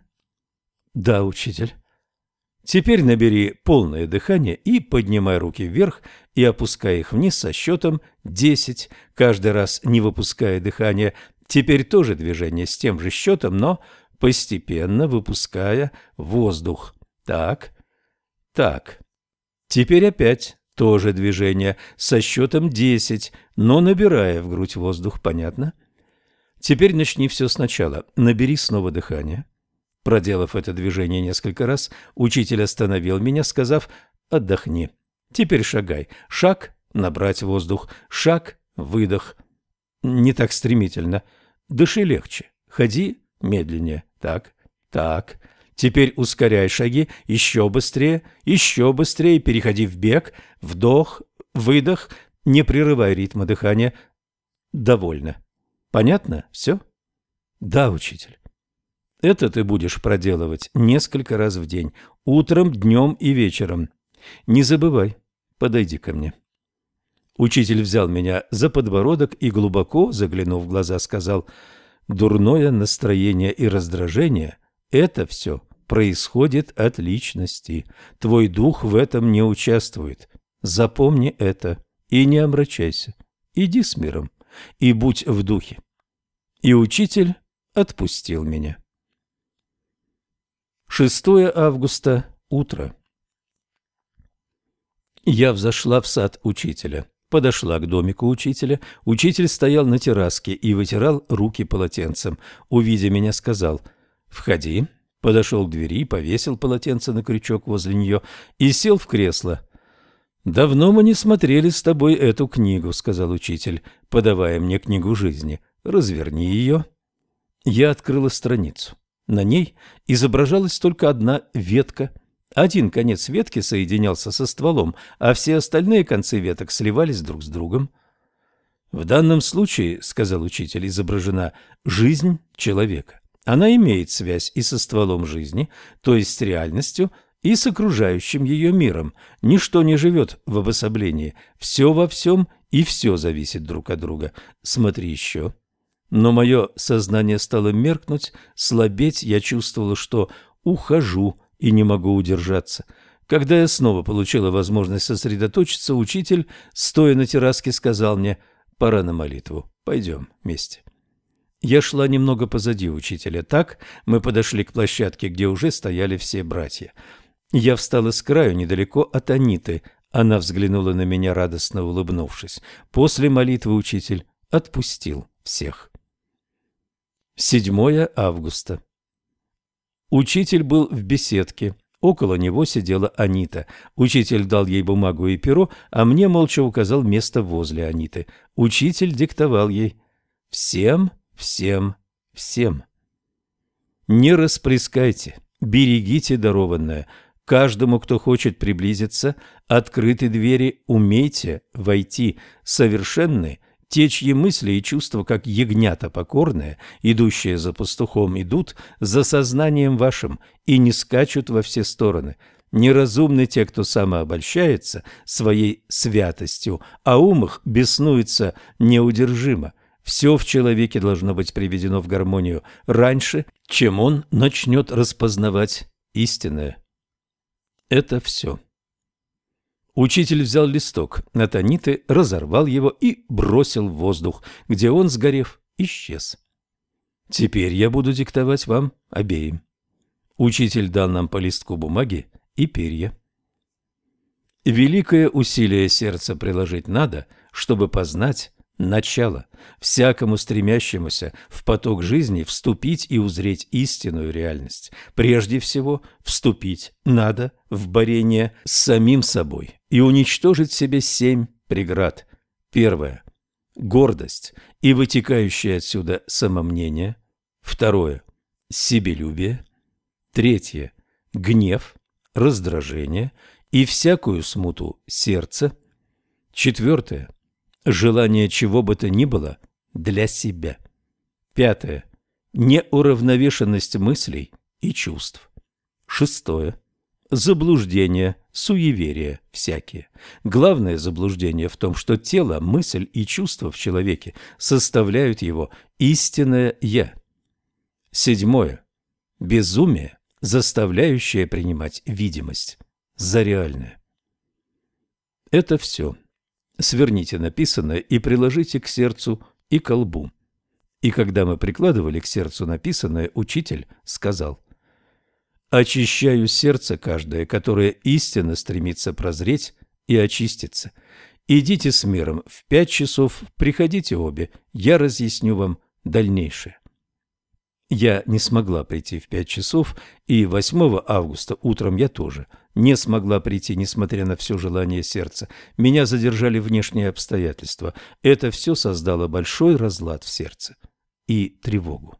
Да, учитель. Теперь набери полное дыхание и поднимай руки вверх и опускай их вниз со счетом 10, каждый раз не выпуская дыхание. Теперь тоже движение с тем же счетом, но постепенно выпуская воздух. Так, так. Теперь опять тоже движение со счетом 10, но набирая в грудь воздух. Понятно? Теперь начни все сначала. Набери снова дыхание. Проделав это движение несколько раз, учитель остановил меня, сказав: «Отдохни. Теперь шагай. Шаг – набрать воздух. Шаг – выдох. Не так стремительно. Дыши легче. Ходи медленнее. Так, так. Теперь ускоряй шаги. Еще быстрее. Переходи в бег. Вдох, выдох. Не прерывай ритма дыхания. Довольно. Понятно? Все? Да, учитель. Это ты будешь проделывать несколько раз в день, утром, днем и вечером. Не забывай, подойди ко мне». Учитель взял меня за подбородок и, глубоко заглянув в глаза, сказал: «Дурное настроение и раздражение – это все происходит от личности. Твой дух в этом не участвует. Запомни это и не омрачайся. Иди с миром и будь в духе». И учитель отпустил меня. 6 августа. Утро. Я взошла в сад учителя, подошла к домику учителя. Учитель стоял на терраске и вытирал руки полотенцем. Увидя меня, сказал: «Входи». Подошел к двери, повесил полотенце на крючок возле нее и сел в кресло. «Давно мы не смотрели с тобой эту книгу», — сказал учитель, подавая мне книгу жизни. «Разверни ее». Я открыла страницу. На ней изображалась только одна ветка. Один конец ветки соединялся со стволом, а все остальные концы веток сливались друг с другом. «В данном случае, — сказал учитель, — изображена жизнь человека. Она имеет связь и со стволом жизни, то есть с реальностью, и с окружающим ее миром. Ничто не живет в обособлении. Все во всем и все зависит друг от друга. Смотри еще». Но мое сознание стало меркнуть, слабеть, я чувствовала, что ухожу и не могу удержаться. Когда я снова получила возможность сосредоточиться, учитель, стоя на терраске, сказал мне: «Пора на молитву, пойдем вместе». Я шла немного позади учителя. Так мы подошли к площадке, где уже стояли все братья. Я встала с краю, недалеко от Аниты. Она взглянула на меня, радостно улыбнувшись. После молитвы учитель отпустил всех. 7 августа. Учитель был в беседке. Около него сидела Анита. Учитель дал ей бумагу и перо, а мне молча указал место возле Аниты. Учитель диктовал ей: «Всем, всем, всем». Не расплескайте, берегите дарованное. Каждому, кто хочет приблизиться, открыты двери, умейте войти. Совершенны те, чьи мысли и чувства, как ягнята покорные, идущие за пастухом, идут за сознанием вашим и не скачут во все стороны. Неразумны те, кто самообольщается своей святостью, а ум их беснуется неудержимо. Все в человеке должно быть приведено в гармонию раньше, чем он начнет распознавать истинное. Это все. Учитель взял листок от Аниты, разорвал его и бросил в воздух, где он, сгорев, исчез. Теперь я буду диктовать вам обеим. Учитель дал нам по листку бумаги и перья. Великое усилие сердца приложить надо, чтобы познать начало, всякому стремящемуся в поток жизни вступить и узреть истинную реальность. Прежде всего, вступить надо в борение с самим собой и уничтожить в себе 7 преград. Первое – гордость и вытекающее отсюда самомнение. Второе – себелюбие. Третье – гнев, раздражение и всякую смуту сердца. Четвертое – желание чего бы то ни было для себя. Пятое – неуравновешенность мыслей и чувств. Шестое – заблуждения, суеверия всякие. Главное заблуждение в том, что тело, мысль и чувства в человеке составляют его истинное «я». Седьмое – безумие, заставляющее принимать видимость за реальное. Это все. Сверните написанное и приложите к сердцу и ко лбу. И когда мы прикладывали к сердцу написанное, учитель сказал: «Очищаю сердце каждое, которое истинно стремится прозреть и очиститься. Идите с миром, в 5 часов приходите обе, я разъясню вам дальнейшее». Я не смогла прийти в 5 часов, и 8 августа утром я тоже не смогла прийти, несмотря на все желание сердца. Меня задержали внешние обстоятельства. Это все создало большой разлад в сердце и тревогу.